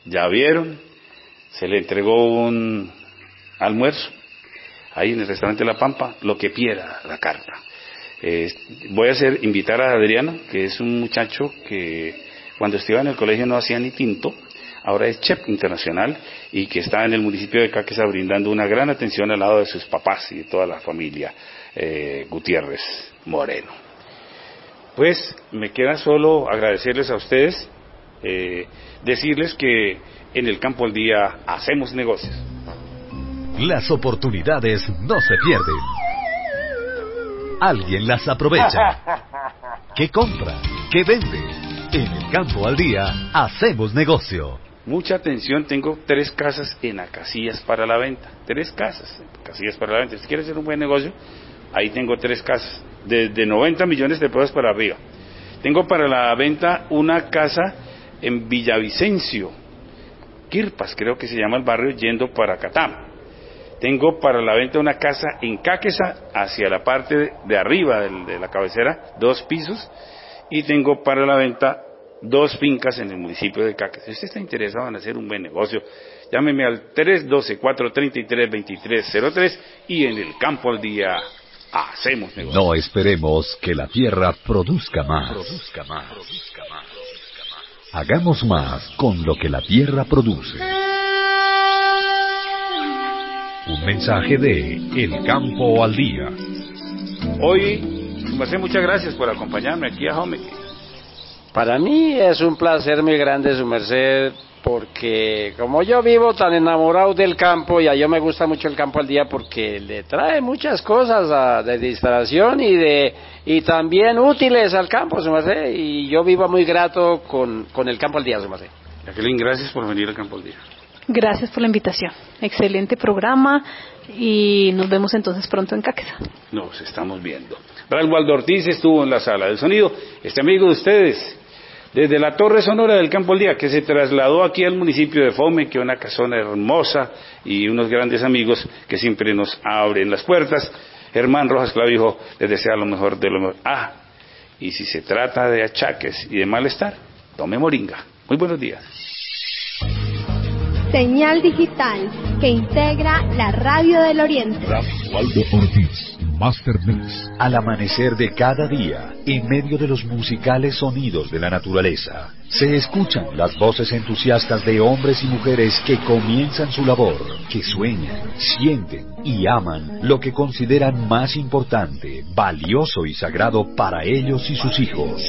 Se le entregó un almuerzo ahí en el restaurante La Pampa, lo que pieda la carta. Voy a invitar a Adriano, que es un muchacho que cuando estudiaba en el colegio no hacía ni tinto, ahora es chef internacional y que está en el municipio de Cáqueza brindando una gran atención al lado de sus papás y de toda la familia Gutiérrez Moreno. Pues me queda solo agradecerles a ustedes, decirles que en el Campo al Día hacemos negocios. Las oportunidades no se pierden. Alguien las aprovecha. ¿Qué compra? ¿Qué vende? En el Campo al Día hacemos negocio. Mucha atención, tengo 3 casas en Acacias para la venta. 3 casas en Acacias para la venta. Si quieres hacer un buen negocio, ahí tengo 3 casas. Desde 90 millones de pesos para arriba. Tengo para la venta una casa en Villavicencio, Quirpas, creo que se llama el barrio, yendo para Catam. Tengo para la venta una casa en Cáqueza, hacia la parte de arriba de la cabecera, 2 pisos, y tengo para la venta 2 fincas en el municipio de Cáqueza. Si usted está interesado en hacer un buen negocio, llámeme al 312-433-2303 y en el Campo al Día hacemos negocio. No esperemos que la tierra produzca más. Hagamos más con lo que la tierra produce. Un mensaje de El Campo al Día. Hoy, muchas gracias por acompañarme aquí a Jomeque. Para mí es un placer muy grande, su merced, porque como yo vivo tan enamorado del campo, y a yo me gusta mucho el Campo al Día porque le trae muchas cosas de distracción y también útiles al campo, su merced, y yo vivo muy grato con el Campo al Día, su merced. Jacqueline, gracias por venir al Campo al Día. Gracias por la invitación. Excelente programa y nos vemos entonces pronto en Cáqueza. Nos estamos viendo. Ralph Waldo Ortiz estuvo en la sala del sonido. Este amigo de ustedes, desde la Torre Sonora del Campo al Día, que se trasladó aquí al municipio de Fome, que es una casona hermosa y unos grandes amigos que siempre nos abren las puertas. Germán Rojas Clavijo les desea lo mejor de lo mejor. Y si se trata de achaques y de malestar, tome moringa. Muy buenos días. Señal digital que integra la radio del Oriente. Waldo Ortiz, Master Mix. Al amanecer de cada día, en medio de los musicales sonidos de la naturaleza, se escuchan las voces entusiastas de hombres y mujeres que comienzan su labor, que sueñan, sienten y aman lo que consideran más importante, valioso y sagrado para ellos y sus hijos.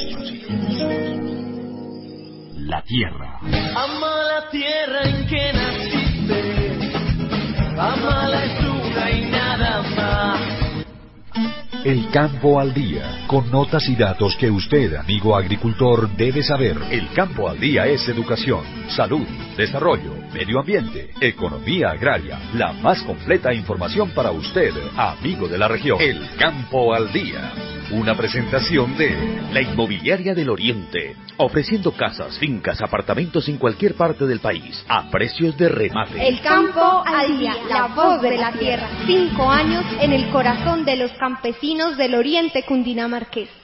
La tierra. Ama la tierra en que naciste, ama la altura y nada más. El Campo al Día, con notas y datos que usted, amigo agricultor, debe saber. El Campo al Día es educación, salud, desarrollo, medio ambiente, economía agraria, la más completa información para usted, amigo de la región. El Campo al Día, una presentación de la Inmobiliaria del Oriente, ofreciendo casas, fincas, apartamentos en cualquier parte del país, a precios de remate. El Campo al Día, la voz de la tierra. 5 años en el corazón de los campesinos del Oriente cundinamarqués.